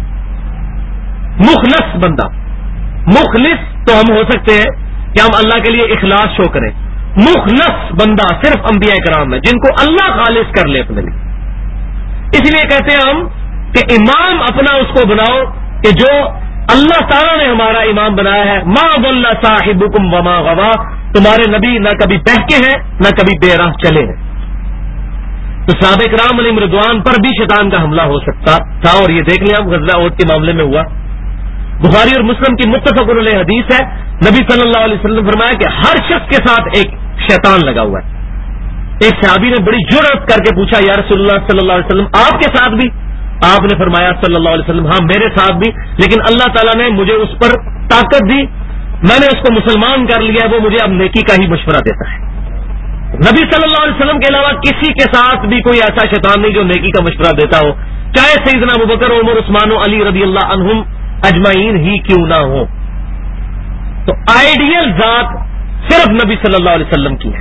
مخلص بندہ، مخلص تو ہم ہو سکتے ہیں کہ ہم اللہ کے لیے اخلاص شو کریں، مخلص بندہ صرف انبیاء کرام ہے جن کو اللہ خالص کر لے اپنے لیے. اس لیے کہتے ہیں ہم کہ امام اپنا اس کو بناؤ کہ جو اللہ تعالیٰ نے ہمارا امام بنایا ہے. ما ضل صاحبکم وما غوا، تمہارے نبی نہ کبھی بہکے ہیں نہ کبھی بے راہ چلے ہیں. تو صحابہ کرام علیہم رضوان پر بھی شیطان کا حملہ ہو سکتا تھا، اور یہ دیکھ لیں آپ غزوہ احد کے معاملے میں ہوا. بخاری اور مسلم کی متفق علیہ حدیث ہے، نبی صلی اللہ علیہ وسلم نے فرمایا کہ ہر شخص کے ساتھ ایک شیطان لگا ہوا ہے. ایک صحابی نے بڑی جرأت کر کے پوچھا، یا رسول اللہ صلی اللہ علیہ وسلم آپ کے ساتھ بھی؟ آپ نے فرمایا صلی اللہ علیہ وسلم، ہاں میرے ساتھ بھی، لیکن اللہ تعالیٰ نے مجھے اس پر طاقت دی، میں نے اس کو مسلمان کر لیا، وہ مجھے اب نیکی کا ہی مشورہ دیتا ہے. نبی صلی اللہ علیہ وسلم کے علاوہ کسی کے ساتھ بھی کوئی ایسا شیطان نہیں جو نیکی کا مشورہ دیتا ہو، چاہے سیدنا ابوبکر، عمر، عثمان و علی رضی اللہ عنہم اجمعین ہی کیوں نہ ہو. تو آئیڈیل ذات صرف نبی صلی اللہ علیہ وسلم کی ہے.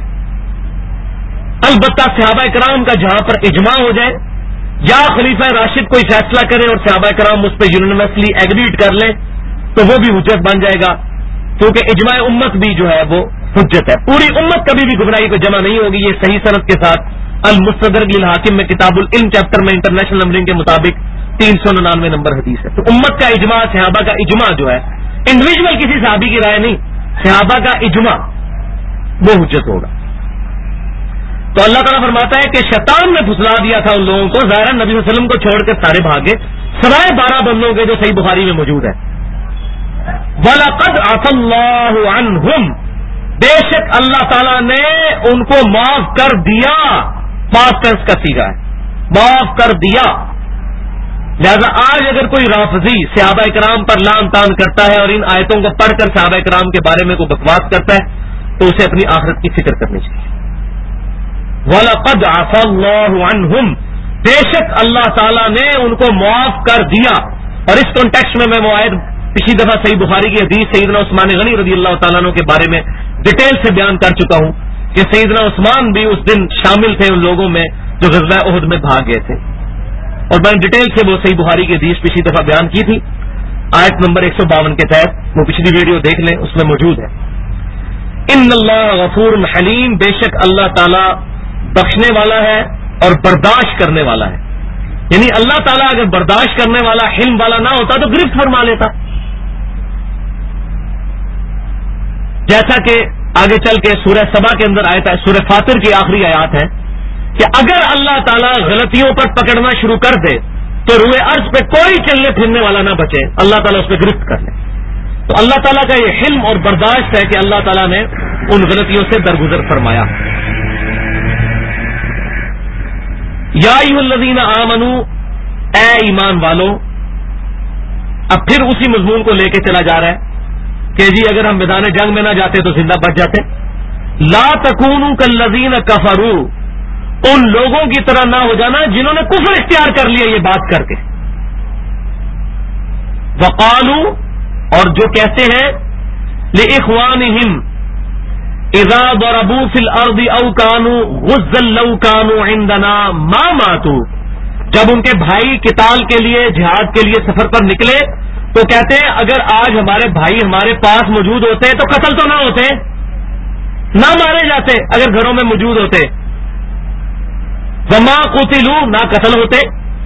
البتہ صحابہ کرام کا جہاں پر اجماع ہو جائے یا خلیفہ راشد کوئی فیصلہ کرے اور صحابہ کرام اس پہ یونیورسلی ایگریڈ کر لیں تو وہ بھی حجت بن جائے گا، کیونکہ اجماع امت بھی جو ہے وہ حجت ہے. پوری امت کبھی بھی گمراہی کو جمع نہیں ہوگی. یہ صحیح سند کے ساتھ المستدرک للحاکم میں کتاب العلم چیپٹر میں انٹرنیشنل نمبرنگ کے مطابق 399 نمبر حدیث ہے. تو امت کا اجماع، صحابہ کا اجماع جو ہے، انڈیویجول کسی صحابی کی رائے نہیں، صحابہ کا اجماع وہ حجت ہوگا. تو اللہ تعالیٰ فرماتا ہے کہ شیطان نے پھسلا دیا تھا ان لوگوں کو، ظاہر نبی صلی اللہ علیہ وسلم کو چھوڑ کر سارے بھاگے سوائے 12 بندوں کے جو صحیح بخاری میں موجود ہے. وَلَقَدْ عَفَا اللَّهُ عَنْهُمْ، بے شک اللہ تعالیٰ نے ان کو معاف کر دیا. پاسٹ ٹینس کا صیغہ ہے، معاف کر دیا. لہذا آج اگر کوئی رافضی صحابہ کرام پر لعن طعن کرتا ہے اور ان آیتوں کو پڑھ کر صحابہ کرام کے بارے میں کوئی بکواس کرتا ہے تو اسے اپنی آخرت کی فکر کرنی چاہیے. وَلَقَدْ عَفَا اللَّهُ عَنْهُمْ، بے شک اللہ تعالیٰ نے ان کو معاف کر دیا. اور اس کانٹیکسٹ میں وہ آیت پچھلی دفعہ صحیح بخاری کی حدیث سیدنا عثمان غنی رضی اللہ تعالیٰ عنہ کے بارے میں ڈیٹیل سے بیان کر چکا ہوں کہ سیدنا عثمان بھی اس دن شامل تھے ان لوگوں میں جو غزوہ احد میں بھاگ گئے تھے، اور میں ڈیٹیل سے وہ صحیح بخاری کی حدیث پچھلی دفعہ بیان کی تھی آیت نمبر 152 کے تحت. وہ پچھلی ویڈیو دیکھ لیں، اس میں موجود ہے. ان اللہ غفور حلیم، بے شک اللہ تعالیٰ بخشنے والا ہے اور برداشت کرنے والا ہے. یعنی اللہ تعالیٰ اگر برداشت کرنے والا، حلم والا نہ ہوتا تو گرفت فرما لیتا. جیسا کہ آگے چل کے سورہ سبا کے اندر آیت ہے، سورہ فاطر کی آخری آیات ہے کہ اگر اللہ تعالیٰ غلطیوں پر پکڑنا شروع کر دے تو روئے ارض پہ کوئی چلنے پھرنے والا نہ بچے، اللہ تعالیٰ اس پہ گرفت کر لے. تو اللہ تعالیٰ کا یہ حلم اور برداشت ہے کہ اللہ تعالیٰ نے ان غلطیوں سے درگزر فرمایا. یا ایھا الذین آمنو، اے ایمان والو. اب پھر اسی مضمون کو لے کے چلا جا رہا ہے کہ جی اگر ہم میدان جنگ میں نہ جاتے تو زندہ بچ جاتے. لا تکونوا کالذین کفروا، ان لوگوں کی طرح نہ ہو جانا جنہوں نے کفر اختیار کر لیا یہ بات کر کے. وقالوا، اور جو کہتے ہیں لإخوانہم اذا ضربوا فی الارض او كانوا غزا لو كانوا عندنا ما ماتوا، جب ان کے بھائی قتال کے لیے، جہاد کے لیے سفر پر نکلے تو کہتے ہیں اگر آج ہمارے بھائی ہمارے پاس موجود ہوتے تو قتل تو نہ ہوتے، نہ مارے جاتے اگر گھروں میں موجود ہوتے. وما قتلوا، نہ قتل ہوتے.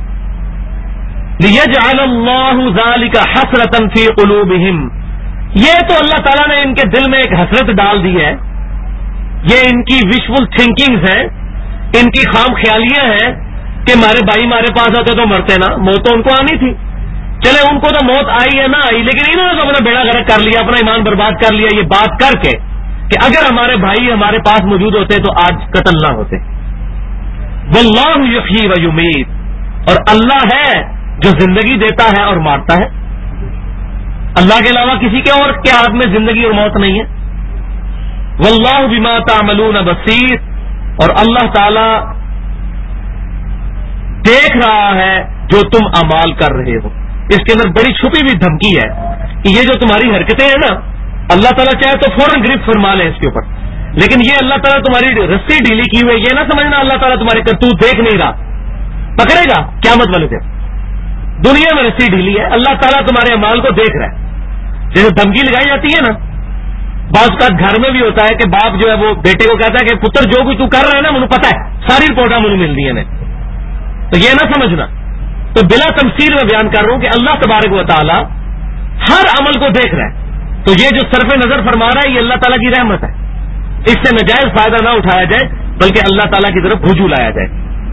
لیجعل اللہ ذلک حسرۃ فی قلوبہم، یہ تو اللہ تعالیٰ نے ان کے دل میں ایک حسرت ڈال دی ہے. یہ ان کی وشفل تھنکنگز ہیں، ان کی خام خیالیاں ہیں کہ ہمارے بھائی ہمارے پاس ہوتے تو مرتے نا، موت تو ان کو آنی تھی. چلے ان کو تو موت آئی ہے نہ آئی، لیکن انہوں نے تو اپنا بیڑا غرق کر لیا، اپنا ایمان برباد کر لیا یہ بات کر کے کہ اگر ہمارے بھائی ہمارے پاس موجود ہوتے تو آج قتل نہ ہوتے. واللہ یحیی و یمیت، اور اللہ ہے جو زندگی دیتا ہے اور مارتا ہے. اللہ کے علاوہ کسی کے اور کے ہاتھ میں زندگی اور موت نہیں ہے. واللہ بما تعملون بصیر، اور اللہ تعالی دیکھ رہا ہے جو تم اعمال کر رہے ہو. اس کے اندر بڑی چھپی ہوئی دھمکی ہے کہ یہ جو تمہاری حرکتیں ہیں نا، اللہ تعالیٰ چاہے تو فوراً گرفت فرما لے اس کے اوپر، لیکن یہ اللہ تعالیٰ تمہاری رسی ڈھیلی کی ہوئی، یہ نہ سمجھنا اللہ تعالیٰ تمہاری کرتوت دیکھ نہیں رہا، پکڑے گا قیامت والے دن. دنیا میں رسی ڈھیلی ہے، اللہ تعالیٰ تمہارے اعمال کو دیکھ رہا ہے. جیسے دھمکی لگائی جاتی ہے نا، بعض اوقات گھر میں بھی ہوتا ہے کہ باپ جو ہے وہ بیٹے کو کہتا ہے کہ پتر جو کچھ تو کر رہا ہے نا مجھے پتا ہے، ساری رپورٹیں مجھے مل رہی ہیں، تو یہ نہ سمجھنا. تو بلا تمثیل میں بیان کر رہا ہوں کہ اللہ تبارک و تعالی ہر عمل کو دیکھ رہا ہے. تو یہ جو صرف نظر فرما رہا ہے یہ اللہ تعالیٰ کی رحمت ہے، اس سے ناجائز فائدہ نہ اٹھایا جائے بلکہ اللہ تعالیٰ کی طرف رجوع لایا جائے.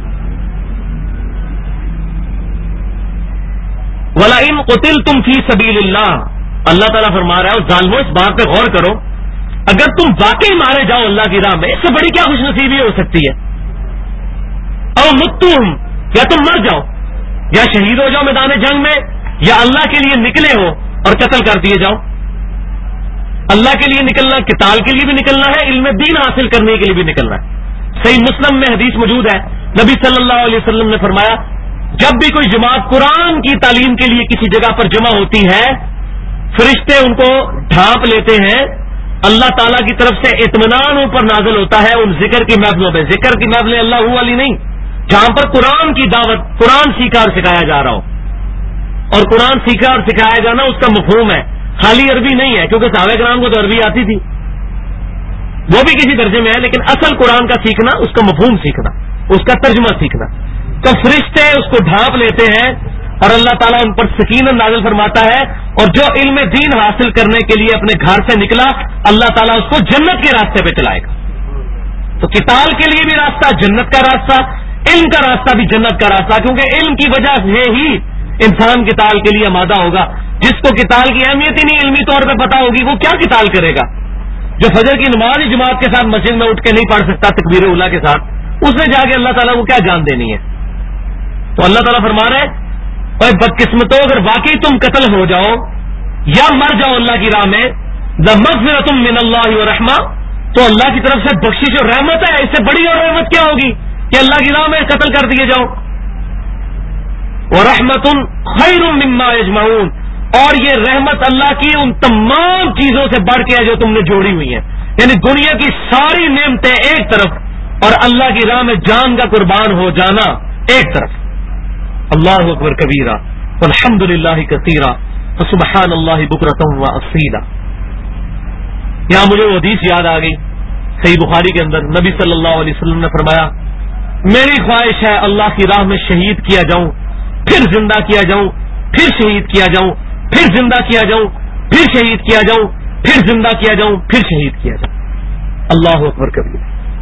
وَلَئِن قُتِلْتُمْ فِي سَبِيلِ اللَّهِ، اللہ تعالیٰ فرما رہا ہے، اور ظالموں اس بات پہ غور کرو، اگر تم واقعی مارے جاؤ اللہ کی راہ میں، اس سے بڑی کیا خوش نصیبی ہو سکتی ہے. او متم، یا تم مر جاؤ، یا شہید ہو جاؤ میدان جنگ میں، یا اللہ کے لیے نکلے ہو اور قتل کر دیے جاؤ. اللہ کے لیے نکلنا قتال کے لیے بھی نکلنا ہے، علم دین حاصل کرنے کے لیے بھی نکلنا ہے. صحیح مسلم میں حدیث موجود ہے، نبی صلی اللہ علیہ وسلم نے فرمایا جب بھی کوئی جماعت قرآن کی تعلیم کے لیے کسی جگہ پر جمع ہوتی ہے، فرشتے ان کو ڈھانپ لیتے ہیں، اللہ تعالیٰ کی طرف سے اطمینان اوپر نازل ہوتا ہے ان ذکر کی محفلوں پہ. ذکر کی محفلیں اللہ والی نہیں، جہاں پر قرآن کی دعوت، قرآن سیکھا اور سکھایا جا رہا ہو. اور قرآن سیکھا اور سکھایا جانا اس کا مفہوم ہے، خالی عربی نہیں ہے، کیونکہ صحابہ کرام کو تو عربی آتی تھی، وہ بھی کسی درجے میں ہے، لیکن اصل قرآن کا سیکھنا، اس کا مفہوم سیکھنا، اس کا ترجمہ سیکھنا. تو فرشتے اس کو ڈھانپ لیتے ہیں اور اللہ تعالیٰ ان پر سکینت نازل فرماتا ہے، اور جو علم دین حاصل کرنے کے لیے اپنے گھر سے نکلا اللہ تعالیٰ اس کو جنت کے راستے پہ چلائے گا. تو قتال کے لیے بھی راستہ جنت کا راستہ، علم کا راستہ بھی جنت کا راستہ، کیونکہ علم کی وجہ سے ہی انسان قتال کے لیے آمادہ ہوگا. جس کو قتال کی اہمیت ہی نہیں علمی طور پہ پتا ہوگی وہ کیا قتال کرے گا. جو فجر کی نماز ہی جماعت کے ساتھ مسجد میں اٹھ کے نہیں پڑھ سکتا تکبیر اولیٰ کے ساتھ، اس نے جا کے اللہ تعالیٰ کو کیا جان دینی ہے. تو اللہ تعالیٰ فرما رہے اے بدقسمتوں، اگر واقعی تم قتل ہو جاؤ یا مر جاؤ اللہ کی راہ میں، لَمَغْفِرَةٌ مِّنَ اللَّهِ وَرَحْمَةٌ، تو اللہ کی طرف سے بخشش اور رحمت ہے. اس سے بڑی اور رحمت کیا ہوگی کہ اللہ کی راہ میں قتل کر دیے جاؤ. وَرَحْمَةٌ خَيْرٌ مِّمَّا يَجْمَعُونَ، اور یہ رحمت اللہ کی ان تمام چیزوں سے بڑھ کے ہے جو تم نے جوڑی ہوئی ہیں. یعنی دنیا کی ساری نعمتیں ایک طرف اور اللہ کی راہ میں جان کا قربان ہو جانا ایک طرف. اللہ اکبر کبیرہ والحمد للہ کثیرہ وسبحان اللہ بکرۃ واصیلا. یہاں مجھے وہ حدیث یاد آ گئی صحیح بخاری کے اندر، نبی صلی اللہ علیہ وسلم نے فرمایا میری خواہش ہے اللہ کی راہ میں شہید کیا جاؤں، پھر زندہ کیا جاؤں، پھر شہید کیا جاؤں، پھر زندہ کیا جاؤں، پھر شہید کیا جاؤں، پھر زندہ کیا جاؤں، پھر شہید کیا جاؤں. اللہ اکبر کبیرہ.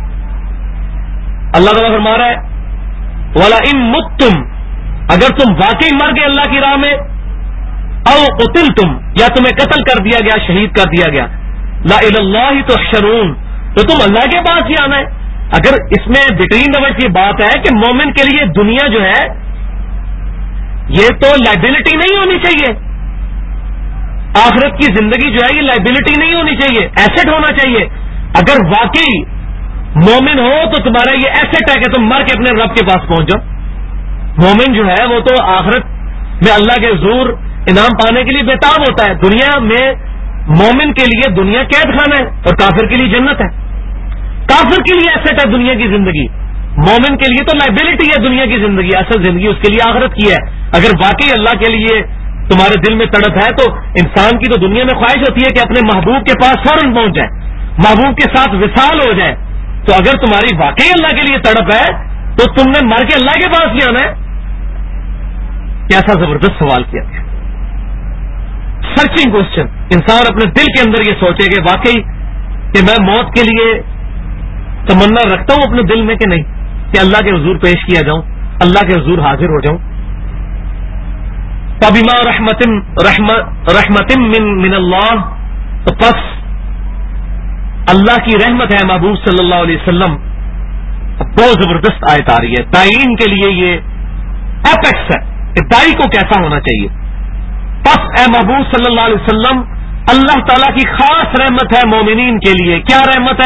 اللہ تعالیٰ فرما رہا ہے وَلَئِن مُتُّمْ، اگر تم واقعی مر گئے اللہ کی راہ میں، او قتلتم، یا تمہیں قتل کر دیا گیا، شہید کر دیا گیا، لا الی اللہ تحشرون، تو تم اللہ کے پاس ہی آنا ہے. اگر اس میں بہترین نمبر یہ بات ہے کہ مومن کے لیے دنیا جو ہے یہ تو لائبلٹی نہیں ہونی چاہیے، آخرت کی زندگی جو ہے یہ لائبلٹی نہیں ہونی چاہیے، ایسٹ ہونا چاہیے. اگر واقعی مومن ہو تو تمہارا یہ ایسٹ ہے کہ تم مر کے اپنے رب کے پاس پہنچ جاؤ. مومن جو ہے وہ تو آخرت میں اللہ کے حضور انعام پانے کے لیے بےتاب ہوتا ہے. دنیا میں مومن کے لیے دنیا قید خانہ ہے اور کافر کے لیے جنت ہے. کافر کے لیے ایسٹ ہے دنیا کی زندگی، مومن کے لیے تو لائبلٹی ہے دنیا کی زندگی، اصل زندگی اس کے لیے آخرت کی ہے. اگر واقعی اللہ کے لیے تمہارے دل میں تڑپ ہے تو انسان کی تو دنیا میں خواہش ہوتی ہے کہ اپنے محبوب کے پاس فوراً پہنچ جائے، محبوب کے ساتھ وصال ہو جائے. تو اگر تمہاری واقعی اللہ کے لیے تڑپ ہے تو تم نے مر کے اللہ کے پاس ہی آنا ہے. کیسا زبردست سوال کیا گیا، سرچنگ کوشچن. انسان اپنے دل کے اندر یہ سوچے کہ واقعی کہ میں موت کے لیے تمنا رکھتا ہوں اپنے دل میں کہ نہیں، کہ اللہ کے حضور پیش کیا جاؤں، اللہ کے حضور حاضر ہو جاؤں. فَبِمَا رَحْمَةٍ مِّنَ اللَّهِ، تو پس اللہ کی رحمت ہے محبوب صلی اللہ علیہ وسلم. بہت زبردست آیت آ رہی ہے. داعین کے لیے یہ ایپیکس ہے کہ داعی کو کیسا ہونا چاہیے. پس اے محبوب صلی اللہ علیہ وسلم اللہ تعالیٰ کی خاص رحمت ہے مومنین کے لیے. کیا رحمت ہے؟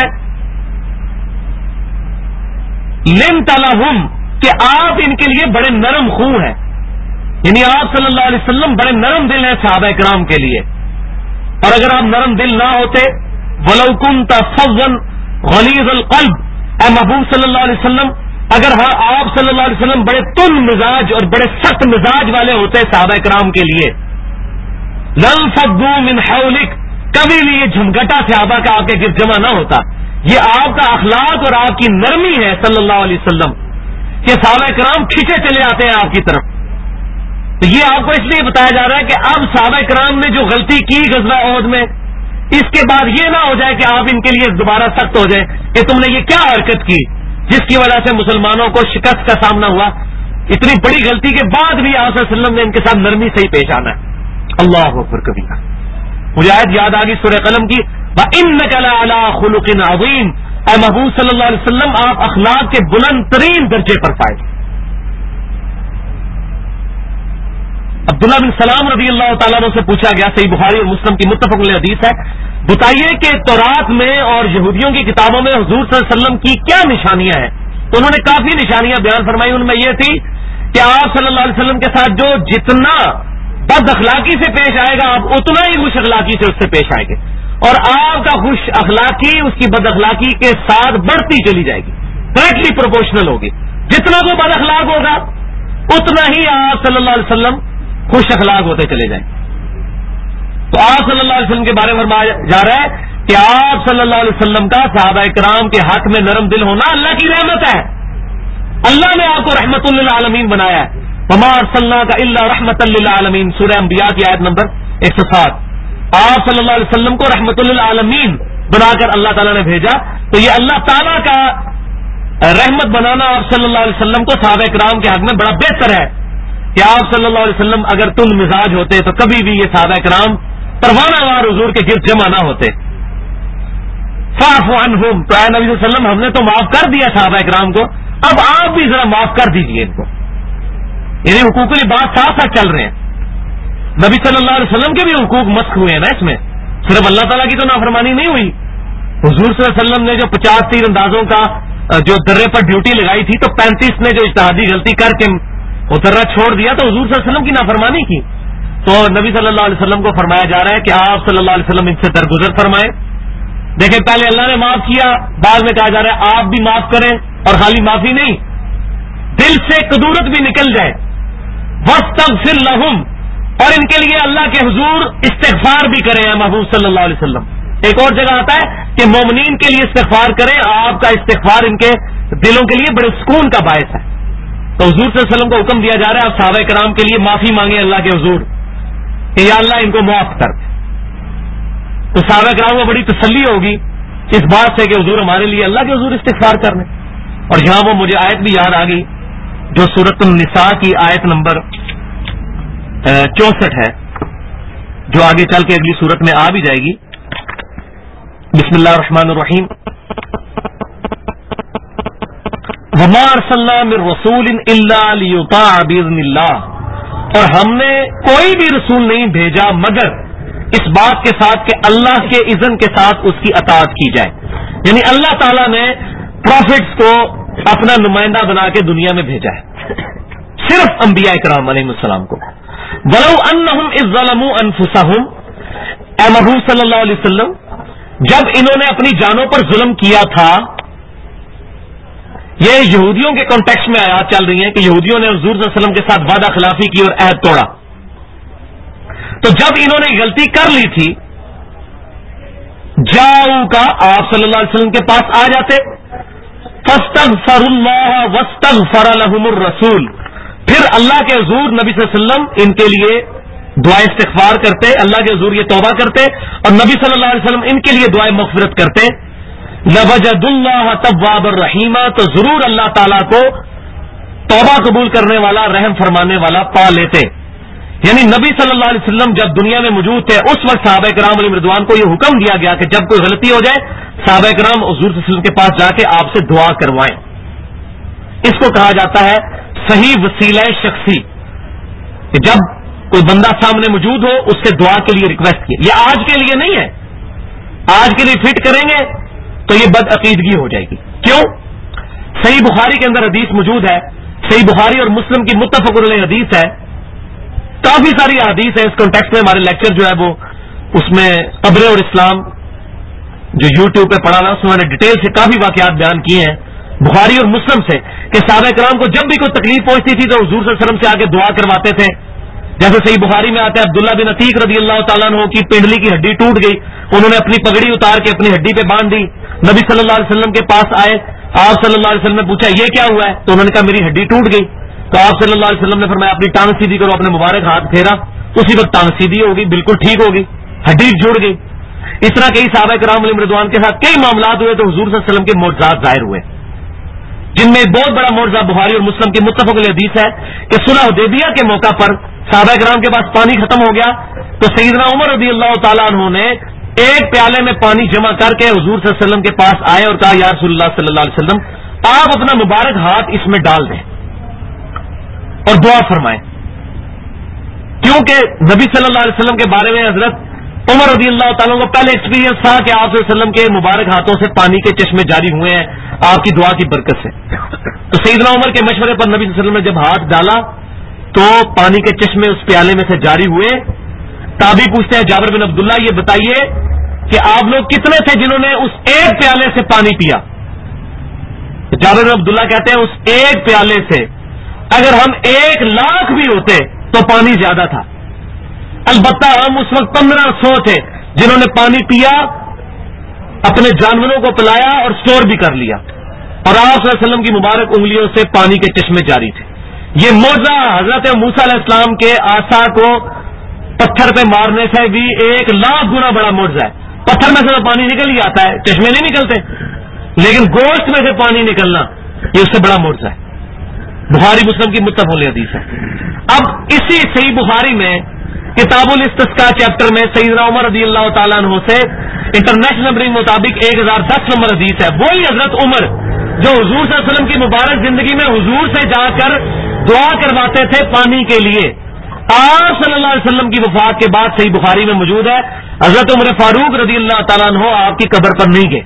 لنت لہم، کہ آپ ان کے لیے بڑے نرم خو ہیں. یعنی آپ صلی اللہ علیہ وسلم بڑے نرم دل ہیں صحابہ کرام کے لیے. اور اگر آپ نرم دل نہ ہوتے، ولو كنت فظا غلیظ القلب، اے محبوب صلی اللہ علیہ وسلم اگر آپ صلی اللہ علیہ وسلم بڑے تند مزاج اور بڑے سخت مزاج والے ہوتے صحابہ کرام کے لیے، لانفضوا من حولک، کبھی بھی یہ جھمگٹا صحابہ کا آپ کے گرد جمع نہ ہوتا. یہ آپ کا اخلاق اور آپ کی نرمی ہے صلی اللہ علیہ وسلم کہ صحابہ کرام کھینچے چلے آتے ہیں آپ کی طرف. تو یہ آپ کو اس لیے بتایا جا رہا ہے کہ اب صحابہ کرام نے جو غلطی کی غزوہ احد میں، اس کے بعد یہ نہ ہو جائے کہ آپ ان کے لیے دوبارہ سخت ہو جائیں کہ تم نے یہ کیا حرکت کی جس کی وجہ سے مسلمانوں کو شکست کا سامنا ہوا. اتنی بڑی غلطی کے بعد بھی آپ صلی اللہ علیہ وسلم نے ان کے ساتھ نرمی سے ہی پیش آنا ہے. اللہ اکبر کبیرہ. مجھے آیت یاد آ گئی سورہ قلم کی، وَإِنَّكَ لَعَلَىٰ خُلُقٍ عَظِيمٍ، اے محبوب صلی اللہ علیہ وسلم آپ اخلاق کے بلند ترین درجے پر فائز. عبداللہ بن سلام رضی اللہ تعالیٰ عنہ سے پوچھا گیا، صحیح بخاری اور مسلم کی متفق علیہ حدیث ہے، بتائیے کہ تورات میں اور یہودیوں کی کتابوں میں حضور صلی اللہ علیہ وسلم کی کیا نشانیاں ہیں؟ تو انہوں نے کافی نشانیاں بیان فرمائی. ان میں یہ تھی کہ آپ صلی اللہ علیہ وسلم کے ساتھ جو جتنا بد اخلاقی سے پیش آئے گا آپ اتنا ہی خوش اخلاقی سے اس سے پیش آئیں گے، اور آپ کا خوش اخلاقی اس کی بد اخلاقی کے ساتھ بڑھتی چلی جائے گی، ڈائریکٹلی پروپورشنل ہوگی. جتنا وہ بد اخلاق ہوگا اتنا ہی آپ صلی اللہ علیہ وسلم خوش اخلاق ہوتے چلے جائیں. تو آپ صلی اللہ علیہ وسلم کے بارے میں فرمایا جا رہا ہے کہ آپ صلی اللہ علیہ وسلم کا صحابہ کرام کے حق میں نرم دل ہونا اللہ کی رحمت ہے. اللہ نے آپ کو رحمت للعالمین بنایا ہے. وما ارسلناک الا رحمت للعالمین، سورہ انبیاء کی آیت نمبر 107. آپ صلی اللہ علیہ وسلم کو رحمت للعالمین بنا کر اللہ تعالیٰ نے بھیجا. تو یہ اللہ تعالیٰ کا رحمت بنانا آپ صلی اللہ علیہ وسلم کو صحابہ کرام کے حق میں بڑا بہتر ہے کہ آپ صلی اللہ علیہ وسلم اگر تند مزاج ہوتے تو کبھی بھی یہ صحابہ کرام پروانہ وار حضور کے گرد جمع نہ ہوتے. فاعف عنہم، تو اے نبی صلی اللہ علیہ وسلم ہم نے تو معاف کر دیا صحابہ کرام کو، اب آپ بھی ذرا معاف کر دیجئے ان کو. یعنی حقوق العباد ساتھ ساتھ چل رہے ہیں. نبی صلی اللہ علیہ وسلم کے بھی حقوق مسخ ہوئے ہیں نا، اس میں صرف اللہ تعالیٰ کی تو نافرمانی نہیں ہوئی. حضور صلی اللہ علیہ وسلم نے جو 50 تیر اندازوں کا جو درے پر ڈیوٹی لگائی تھی تو 35 نے جو اجتہادی غلطی کر کے وہ درہ چھوڑ دیا تو حضور صلی اللہ علیہ وسلم کی نافرمانی کی. تو نبی صلی اللہ علیہ وسلم کو فرمایا جا رہا ہے کہ آپ صلی اللہ علیہ وسلم ان سے درگزر فرمائیں. دیکھیں پہلے اللہ نے معاف کیا، بعد میں کہا جا رہا ہے آپ بھی معاف کریں، اور خالی معافی نہیں، دل سے کدورت بھی نکل جائے. واستغفر لہم، اور ان کے لیے اللہ کے حضور استغفار بھی کریں محبوب صلی اللہ علیہ وسلم. ایک اور جگہ آتا ہے کہ مومنین کے لیے استغفار کریں، آپ کا استغفار ان کے دلوں کے لیے بڑے سکون کا باعث ہے. تو حضور صلی اللہ علیہ وسلم کو حکم دیا جا رہا ہے آپ صحابہ کرام کے لیے معافی مانگیں اللہ کے حضور کہ یا اللہ ان کو معاف کر. تو صحابہ کرام کو بڑی تسلی ہوگی اس بات سے کہ حضور ہمارے لیے اللہ کے حضور استغفار کرنے. اور یہاں وہ مجھے آیت بھی یاد آ گئی جو سورۃ النساء کی آیت نمبر 64 ہے، جو آگے چل کے اگلی سورت میں آ بھی جائے گی. بسم اللہ الرحمن الرحیم. وما ارسلنا من رسول الا لیطاع باذن اللہ، اور ہم نے کوئی بھی رسول نہیں بھیجا مگر اس بات کے ساتھ کہ اللہ کے اذن کے ساتھ اس کی اطاعت کی جائے. یعنی اللہ تعالیٰ نے پروفٹس کو اپنا نمائندہ بنا کے دنیا میں بھیجا ہے، صرف انبیاء کرام علیہ السلام کو. ولو انہم اذ ظلموا انفسہم، اے محبوب صلی اللہ علیہ وسلم جب انہوں نے اپنی جانوں پر ظلم کیا تھا، یہ یہودیوں کے کانٹیکسٹ میں آیات چل رہی ہیں کہ یہودیوں نے حضور صلی اللہ علیہ وسلم کے ساتھ وعدہ خلافی کی اور عہد توڑا. تو جب انہوں نے غلطی کر لی تھی، جاؤ کا آپ صلی اللہ علیہ وسلم کے پاس آ جاتے، فاستغفروا اللہ واستغفر لهم الرسول، پھر اللہ کے حضور نبی صلی اللہ علیہ وسلم ان کے لیے دعائے استغفار کرتے، اللہ کے حضور یہ توبہ کرتے اور نبی صلی اللہ علیہ وسلم ان کے لیے دعائے مغفرت کرتے. لوجدوا اللہ توابا رحیما، تو ضرور اللہ تعالیٰ کو توبہ قبول کرنے والا، رحم فرمانے والا پا لیتے. یعنی نبی صلی اللہ علیہ وسلم جب دنیا میں موجود تھے اس وقت صحابہ کرام علیہ رضوان کو یہ حکم دیا گیا کہ جب کوئی غلطی ہو جائے صحابہ کرام حضور صلی اللہ علیہ وسلم کے پاس جا کے آپ سے دعا کروائیں. اس کو کہا جاتا ہے صحیح وسیلہ شخصی، کہ جب کوئی بندہ سامنے موجود ہو اس سے دعا کے لیے ریکویسٹ کی. یہ آج کے لیے نہیں ہے، آج کے لیے فٹ کریں گے تو یہ بد عقیدگی ہو جائے گی. کیوں؟ صحیح بخاری کے اندر حدیث موجود ہے، صحیح بخاری اور مسلم کی متفق علیہ حدیث ہے، کافی ساری حدیث ہے. اس کانٹیکسٹ میں ہمارے لیکچر جو ہے وہ اس میں قبر اور اسلام جو یوٹیوب پہ پڑھا نا اس میں نے ڈیٹیل سے کافی واقعات بیان کیے ہیں بخاری اور مسلم سے کہ صحابہ کرام کو جب بھی کوئی تکلیف پہنچتی تھی تو حضور صلی اللہ علیہ وسلم سے آ کے دعا کرواتے تھے. جیسے صحیح بخاری میں آتا ہے عبداللہ بن عتیق رضی اللہ تعالیٰ عنہ کی پنڈلی کی ہڈی ٹوٹ گئی، انہوں نے اپنی پگڑی اتار کے اپنی ہڈی پہ باندھ دی، نبی صلی اللہ علیہ وسلم کے پاس آئے، آپ صلی اللہ علیہ وسلم نے پوچھا یہ کیا ہوا ہے؟ تو انہوں نے کہا میری ہڈی ٹوٹ گئی. تو آپ صلی اللہ علیہ وسلم نے فرمایا اپنی ٹانگ سیدھی کرو، اپنے مبارک ہاتھ پھیرا، اسی وقت ٹانگ سیدھی ہوگی، بالکل ٹھیک ہوگی، ہڈی جڑ گئی. اس طرح کئی صحابہ کرام علیہ رضوان کے ساتھ کئی معاملات ہوئے تو حضور صلی اللہ علیہ وسلم کے معجزات ظاہر ہوئے، جن میں ایک بہت بڑا معجزہ بخاری اور مسلم کی متفق علیہ حدیث ہے کہ صلح حدیبیہ کے موقع پر صحابہ کرام کے پاس پانی ختم ہو گیا تو سیدنا عمر رضی اللہ تعالیٰ عنہ نے ایک پیالے میں پانی جمع کر کے حضور صلی اللہ علیہ وسلم کے پاس آئے اور کہا یا رسول اللہ صلی اللہ علیہ وسلم آپ اپنا مبارک ہاتھ اس میں ڈال دیں اور دعا فرمائیں. کیونکہ نبی صلی اللہ علیہ وسلم کے بارے میں حضرت عمر رضی اللہ تعالیٰ کو پہلے ایکسپیرینس تھا کہ آپ صلی اللہ علیہ وسلم کے مبارک ہاتھوں سے پانی کے چشمے جاری ہوئے ہیں آپ کی دعا کی برکت سے. تو سیدنا عمر کے مشورے پر نبی صلی اللہ علیہ وسلم نے جب ہاتھ ڈالا تو پانی کے چشمے اس پیالے میں سے جاری ہوئے. تابعی پوچھتے ہیں جابر بن عبداللہ یہ بتائیے کہ آپ لوگ کتنے تھے جنہوں نے اس ایک پیالے سے پانی پیا؟ جابر بن عبداللہ کہتے ہیں اس ایک پیالے سے اگر ہم 1,00,000 بھی ہوتے تو پانی زیادہ تھا. البتہ ہم اس وقت 1,500 تھے جنہوں نے پانی پیا، اپنے جانوروں کو پلایا اور سٹور بھی کر لیا، اور آپ صلی اللہ علیہ وسلم کی مبارک انگلیوں سے پانی کے چشمے جاری تھے. یہ معجزہ حضرت موسیٰ علیہ السلام کے عصا کو پتھر پہ مارنے سے بھی 1,00,000 گنا بڑا معجزہ ہے. پتھر میں سے تو پانی نکل ہی آتا ہے، چشمے نہیں نکلتے، لیکن گوشت میں سے پانی نکلنا یہ اس سے بڑا معجزہ ہے. بخاری مسلم کی متفق علیہ حدیث ہے. اب اسی صحیح بخاری میں کتاب الاستسقاء چیپٹر میں سیدنا عمر رضی اللہ تعالیٰ عنہ سے انٹرنیشنل نمبر مطابق 1010 نمبر حدیث ہے. وہی حضرت عمر جو حضور صلی اللہ علیہ وسلم کی مبارک زندگی میں حضور سے جا کر دعا کرواتے تھے پانی کے لیے، آپ صلی اللہ علیہ وسلم کی وفات کے بعد صحیح بخاری میں موجود ہے حضرت عمر فاروق رضی اللہ تعالیٰ عنہ آپ کی قبر پر نہیں گئے،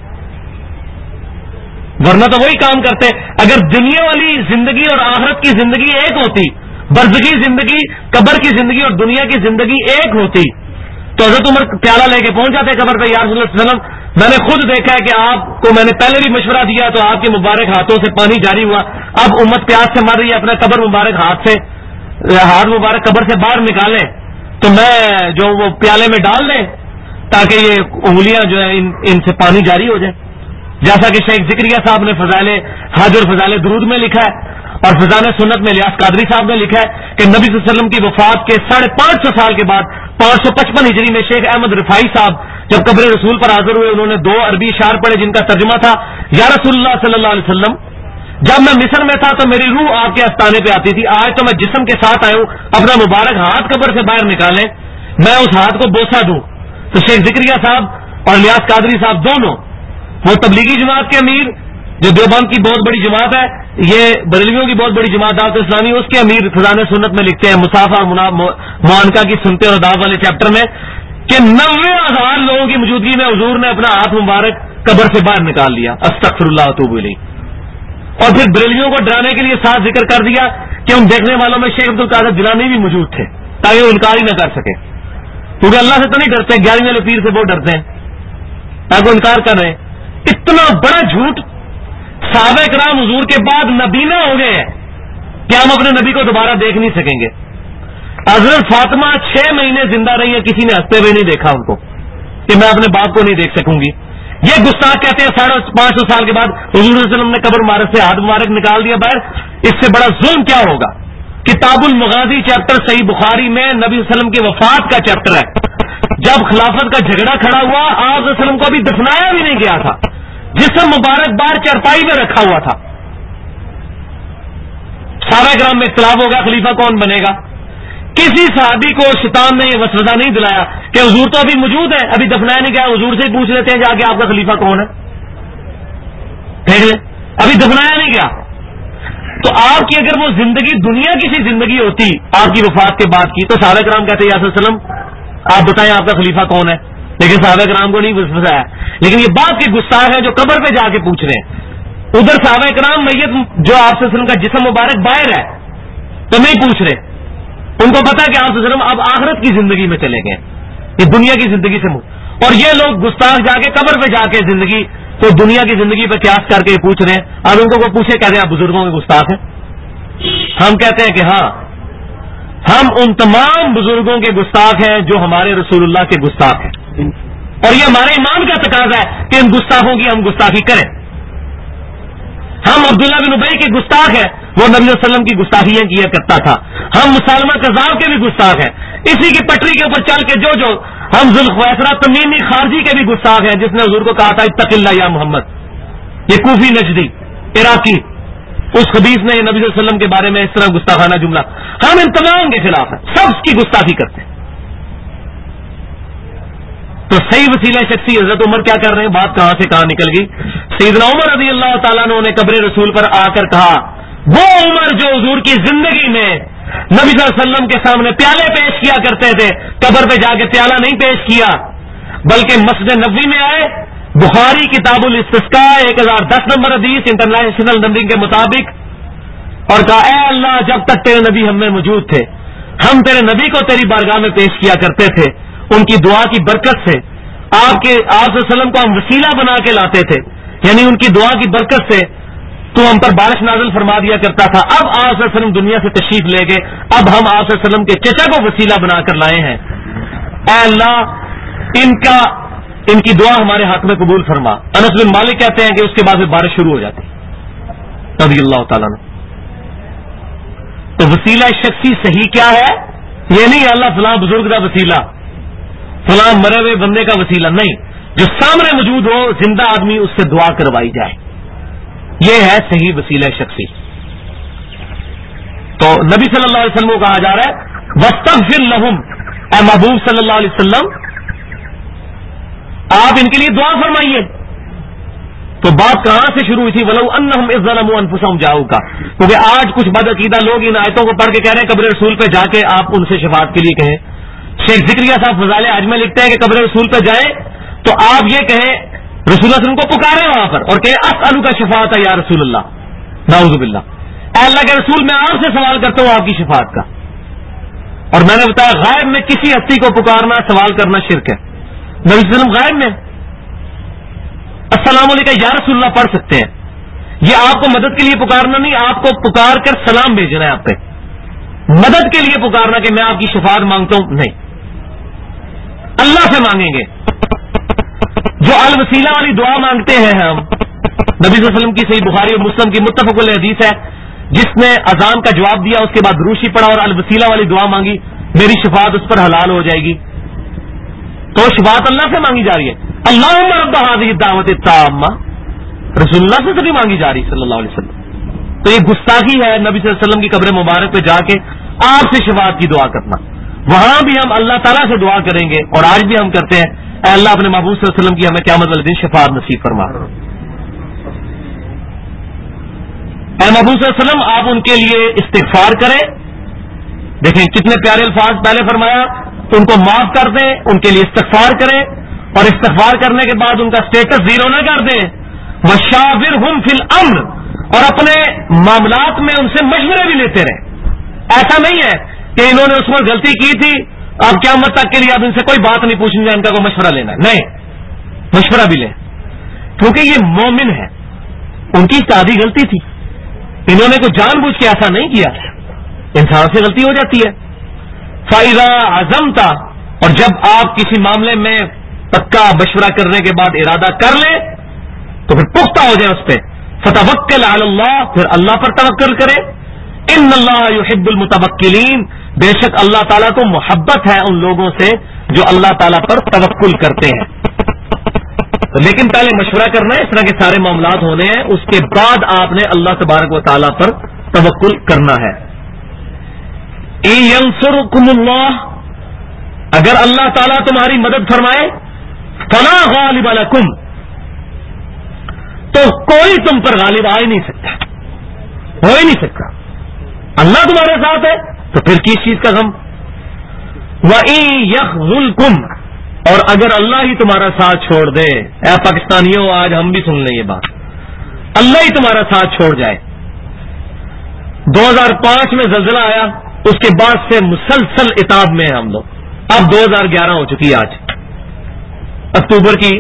ورنہ تو وہی کام کرتے. اگر دنیا والی زندگی اور آخرت کی زندگی ایک ہوتی، برزخی زندگی، قبر کی زندگی اور دنیا کی زندگی ایک ہوتی تو حضرت عمر پیالہ لے کے پہنچ جاتے قبر پہ. یا رسول اللہ صلی اللہ علیہ وسلم میں نے خود دیکھا ہے کہ آپ کو میں نے پہلے بھی مشورہ دیا تو آپ کے مبارک ہاتھوں سے پانی جاری ہوا، اب امت پیاس سے مر رہی ہے، اپنا قبر مبارک ہاتھ مبارک قبر سے باہر نکالیں تو میں جو وہ پیالے میں ڈال دیں تاکہ یہ انگلیاں جو ہیں ان سے پانی جاری ہو جائے. جیسا کہ شیخ ذکریہ صاحب نے فضائل حج اور فضائل درود میں لکھا ہے، اور فضائل سنت میں الیاس قادری صاحب نے لکھا ہے کہ نبی صلی اللہ علیہ وسلم کی وفات کے 550 سال کے بعد 555 ہجری میں شیخ احمد رفاعی صاحب جب قبر رسول پر حاضر ہوئے انہوں نے 2 عربی اشعار پڑھے جن کا ترجمہ تھا یا رسول اللہ صلی اللہ علیہ وسلم جب میں مصر میں تھا تو میری روح آپ کے آستانے پہ آتی تھی، آج تو میں جسم کے ساتھ آیا ہوں، اپنا مبارک ہاتھ قبر سے باہر نکالیں میں اس ہاتھ کو بوسہ دوں. تو شیخ ذکریہ صاحب اور الیاس قادری صاحب دونوں، وہ تبلیغی جماعت کے امیر جو دیوبند کی بہت بڑی جماعت ہے، یہ بریلویوں کی بہت بڑی جماعت دعوت اسلامی، اس کے امیر فضائل سنت میں لکھتے ہیں مصافہ معانقہ کی سنتے اور اداب والے چیپٹر میں کہ 90,000 لوگوں کی موجودگی میں حضور نے اپنا ہاتھ مبارک قبر سے باہر نکال لیا، استغفر اللہ واتوب الیہ. اور پھر بریلویوں کو ڈرانے کے لیے ساتھ ذکر کر دیا کہ ان دیکھنے والوں میں شیخ عبد القادر جیلانی بھی موجود تھے تاکہ وہ انکار ہی نہ کر سکے، کیونکہ اللہ سے تو نہیں ڈرتے، 11ویں والے پیر سے بہت ڈرتے ہیں تاکہ وہ انکار کر رہے ہیں. اتنا بڑا جھوٹ. صحابہ کرام حضور کے بعد نبینا ہو گئے ہیں کہ ہم اپنے نبی کو دوبارہ دیکھ نہیں سکیں گے. حضرت فاطمہ 6 مہینے زندہ رہی ہے، کسی نے ہنستے ہوئے نہیں دیکھا ان کو کہ میں اپنے باپ کو نہیں دیکھ سکوں گی. یہ گستاخ کہتے ہیں 550 سال کے بعد حضور صلی اللہ علیہ وسلم نے قبر مبارک سے ہاتھ مبارک نکال دیا باہر. اس سے بڑا ظلم کیا ہوگا؟ کتاب المغازی چیپٹر صحیح بخاری میں نبی صلی اللہ علیہ وسلم کی وفات کا چیپٹر ہے. جب خلافت کا جھگڑا کھڑا ہوا آپ صلی اللہ علیہ وسلم کو ابھی دفنایا بھی نہیں گیا تھا، جسم مبارک بار چارپائی میں رکھا ہوا تھا. صحابہ کرام میں اختلاف ہوگا خلیفہ کون بنے گا. کسی صحابی کو شیطان نے یہ وسوسہ نہیں دلایا کہ حضور تو ابھی موجود ہے, ابھی دفنایا نہیں گیا, حضور سے ہی پوچھ لیتے ہیں جا کے آپ کا خلیفہ کون ہے, دیکھ لیں ابھی دفنایا نہیں گیا. تو آپ کی اگر وہ زندگی دنیا کی سی زندگی ہوتی آپ کی وفات کے بعد کی, تو صحابہ کرام کہتے ہیں یا رسول اللہ صلی اللہ علیہ وسلم آپ بتائیں آپ کا خلیفہ کون ہے, لیکن صحابہ کرام کو نہیں وسوسہ. لیکن یہ بات کے گستاخ ہیں جو قبر پہ جا کے پوچھ رہے ہیں. ادھر صحابہ کرام میت جو آپ صلی اللہ علیہ وسلم کا جسم مبارک باہر ہے تو نہیں پوچھ رہے, ان کو پتا کہ آپ صلی اللہ علیہ وسلم اب آخرت کی زندگی میں چلے گئے, یہ دنیا کی زندگی سے اور یہ لوگ گستاخ جا کے قبر پہ جا کے زندگی تو دنیا کی زندگی پہ قیاس کر کے پوچھ رہے ہیں. اب ان کو کوئی پوچھے کہتے ہیں آپ بزرگوں کے گستاخ ہیں. ہم کہتے ہیں کہ ہاں ہم ان تمام بزرگوں کے گستاخ ہیں جو ہمارے رسول اللہ کے گستاخ ہیں, اور یہ ہمارے ایمان کا تقاضا ہے کہ ان گستاخوں کی ہم گستاخی کریں. ہم عبداللہ بن ابی کے گستاخ ہیں, وہ نبی صلی اللہ علیہ وسلم کی گستاخیاں کیا کرتا تھا. ہم مسلمہ کذاب کے بھی گستاخ ہیں, اسی کی پٹری کے اوپر چل کے جو ہم ذوالخویسرہ تمیمی خارجی کے بھی گستاخ ہیں جس نے حضور کو کہا تھا اتق اللہ یا محمد, یہ کوفی نجدی عراقی, اس خبیث نے نبی صلی اللہ علیہ وسلم کے بارے میں اس طرح گستاخانہ جملہ. ہم ان تمام کے خلاف ہیں, سب کی گستاخی کرتے ہیں. تو صحیح وسیلہ شخصی حضرت عمر کیا کر رہے ہیں, بات کہاں سے کہاں نکل گئی. سیدنا عمر رضی اللہ تعالیٰ نے قبر رسول پر آ کر کہا, وہ عمر جو حضور کی زندگی میں نبی صلی اللہ علیہ وسلم کے سامنے پیالے پیش کیا کرتے تھے, قبر پہ جا کے پیالہ نہیں پیش کیا بلکہ مسجد نبوی میں آئے, بخاری کتاب الاستسقاء 1010 نمبر حدیث انٹرنیشنل نمبرنگ کے مطابق, اور کہا اے اللہ جب تک تیرے نبی ہم میں موجود تھے ہم تیرے نبی کو تیری بارگاہ میں پیش کیا کرتے تھے, ان کی دعا کی برکت سے آپ صلی اللہ علیہ وسلم کو ہم وسیلہ بنا کے لاتے تھے, یعنی ان کی دعا کی برکت سے تو ہم پر بارش نازل فرما دیا کرتا تھا. اب آپ صلی اللہ علیہ وسلم دنیا سے تشریف لے گئے, اب ہم آپ صلی اللہ علیہ وسلم کے چچا کو وسیلہ بنا کر لائے ہیں, اے اللہ ان کی دعا ہمارے حق میں قبول فرما. انس بن مالک کہتے ہیں کہ اس کے بعد بارش شروع ہو جاتی رضی اللہ تعالیٰ نے. تو وسیلہ شخصی صحیح کیا ہے, یہ نہیں اللہ فلاں بزرگ کا وسیلہ, فلاں مرے ہوئے بندے کا وسیلہ نہیں, جو سامنے موجود ہو زندہ آدمی اس سے دعا کروائی جائے, یہ ہے صحیح وسیلہ شخصی. تو نبی صلی اللہ علیہ وسلم کو کہا جا رہا ہے وَاسْتَغْفِرْ لَهُمْ, اے محبوب صلی اللہ علیہ وسلم آپ ان کے لیے دعا فرمائیے. تو بات کہاں سے شروع ہوئی تھی, وَلَوْ أَنَّهُمْ إِذْ ظَلَمُوا أَنفُسَهُمْ جَاءُوكَ, کیونکہ آج کچھ بدعقیدہ لوگ ان آیتوں کو پڑھ کے کہہ رہے ہیں قبر رسول پہ جا کے آپ ان سے شفاعت کے لیے کہیں. شیخ ذکریہ صاحب فضائل حج میں لکھتے ہیں کہ قبر رسول پہ جائیں تو آپ یہ کہیں رسول اللہ صلی اللہ علیہ وسلم کو پکارے وہاں پر اور کہیں اسألک شفاعت یا رسول اللہ, نعوذ باللہ, اے اللہ کے رسول میں آپ سے سوال کرتا ہوں آپ کی شفاعت کا. اور میں نے بتایا غائب میں کسی ہستی کو پکارنا سوال کرنا شرک ہے. نبی صلی اللہ علیہ وسلم غائب میں السلام علیکم یا رسول اللہ پڑھ سکتے ہیں, یہ آپ کو مدد کے لیے پکارنا نہیں, آپ کو پکار کر سلام بھیجنا ہے آپ پہ, مدد کے لیے پکارنا کہ میں آپ کی شفاعت مانگتا ہوں نہیں, اللہ سے مانگیں گے. جو الوسیلہ والی دعا مانگتے ہیں ہم, نبی صلی اللہ علیہ وسلم کی صحیح بخاری اور مسلم کی متفق علیہ حدیث ہے, جس نے اذان کا جواب دیا اس کے بعد روشی پڑھا اور الوسیلہ والی دعا مانگی, میری شفاعت اس پر حلال ہو جائے گی. تو شفاعت اللہ سے مانگی جا رہی ہے. اللہم رب هذه الدعوۃ التامہ رسول اللہ سے بھی مانگی جا رہی صلی اللہ علیہ وسلم. تو یہ گستاخی ہے نبی صلی اللہ علیہ وسلم کی قبر مبارک پہ جا کے آپ سے شفاعت کی دعا کرنا. وہاں بھی ہم اللہ تعالیٰ سے دعا کریں گے اور آج بھی ہم کرتے ہیں, اے اللہ اپنے محبوب صلی اللہ علیہ وسلم کی ہمیں قیامت والے دن شفاعت نصیب فرما. اے محبوب صلی اللہ علیہ وسلم آپ ان کے لیے استغفار کریں. دیکھیں کتنے پیارے الفاظ پہلے فرمایا, تو ان کو معاف کر دیں, ان کے لیے استغفار کریں, اور استغفار کرنے کے بعد ان کا سٹیٹس زیرو نہ کر دیں. وشاورہم فی الامر, اور اپنے معاملات میں ان سے مشورے بھی لیتے رہیں. ایسا نہیں ہے کہ انہوں نے اس میں غلطی کی تھی اب قیامت تک کے لیے اب ان سے کوئی بات نہیں پوچھنی ہے, ان کا کوئی مشورہ لینا ہے, نہیں, مشورہ بھی لیں, کیونکہ یہ مومن ہے, ان کی اجتہادی غلطی تھی, انہوں نے کوئی جان بوجھ کے ایسا نہیں کیا, انسان سے غلطی ہو جاتی ہے. فَإِذَا عَزَمْتَ, اور جب آپ کسی معاملے میں پکا مشورہ کرنے کے بعد ارادہ کر لیں تو پھر پختہ ہو جائیں اس پہ. فَتَوَكَّلْ عَلَى اللَّهِ, پھر اللہ پر توکل کریں. ان اللہ یحب المتوکلین, بے شک اللہ تعالیٰ کو محبت ہے ان لوگوں سے جو اللہ تعالیٰ پر توکل کرتے ہیں. لیکن پہلے مشورہ کرنا ہے, اس طرح کے سارے معاملات ہونے ہیں, اس کے بعد آپ نے اللہ تبارک و تعالیٰ پر توکل کرنا ہے. ان ینصرکم اللہ، اگر اللہ تعالیٰ تمہاری مدد فرمائے، فلا غالب لکم، تو کوئی تم پر غالب آ ہی نہیں سکتا، ہو ہی نہیں سکتا۔ اللہ تمہارے ساتھ ہے تو پھر کس چیز کا غم؟ وَإِن يَخْذُلْكُمْ، اور اگر اللہ ہی تمہارا ساتھ چھوڑ دے، اے پاکستانیوں آج ہم بھی سن لیں یہ بات، اللہ ہی تمہارا ساتھ چھوڑ جائے۔ 2005 میں زلزلہ آیا، اس کے بعد سے مسلسل عتاب میں ہیں ہم لوگ، اب 2011 ہو چکی ہے، آج اکتوبر کی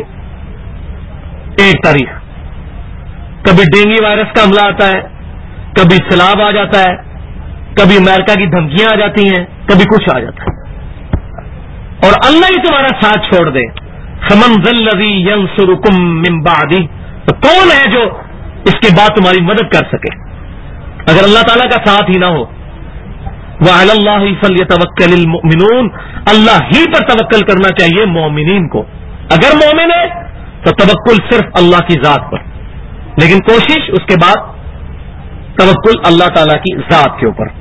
1 تاریخ، کبھی ڈینگی وائرس کا حملہ آتا ہے، کبھی سیلاب آ جاتا ہے، کبھی امریکہ کی دھمکیاں آ جاتی ہیں، کبھی کچھ آ جاتا ہے، اور اللہ ہی تمہارا ساتھ چھوڑ دے۔ فَمَنْ ذَا الَّذِي يَنصُرُكُم مِّن بَعْدِهِ، تو کون ہے جو اس کے بعد تمہاری مدد کر سکے اگر اللہ تعالیٰ کا ساتھ ہی نہ ہو؟ وَعَلَى اللَّهِ فَلْيَتَوَكَّلِ الْمُؤْمِنُونَ، اللہ ہی پر توکل کرنا چاہیے مومنین کو، اگر مومن ہے تو توکل صرف اللہ کی ذات پر، لیکن کوشش اس کے بعد توکل اللہ تعالیٰ کی ذات کے اوپر۔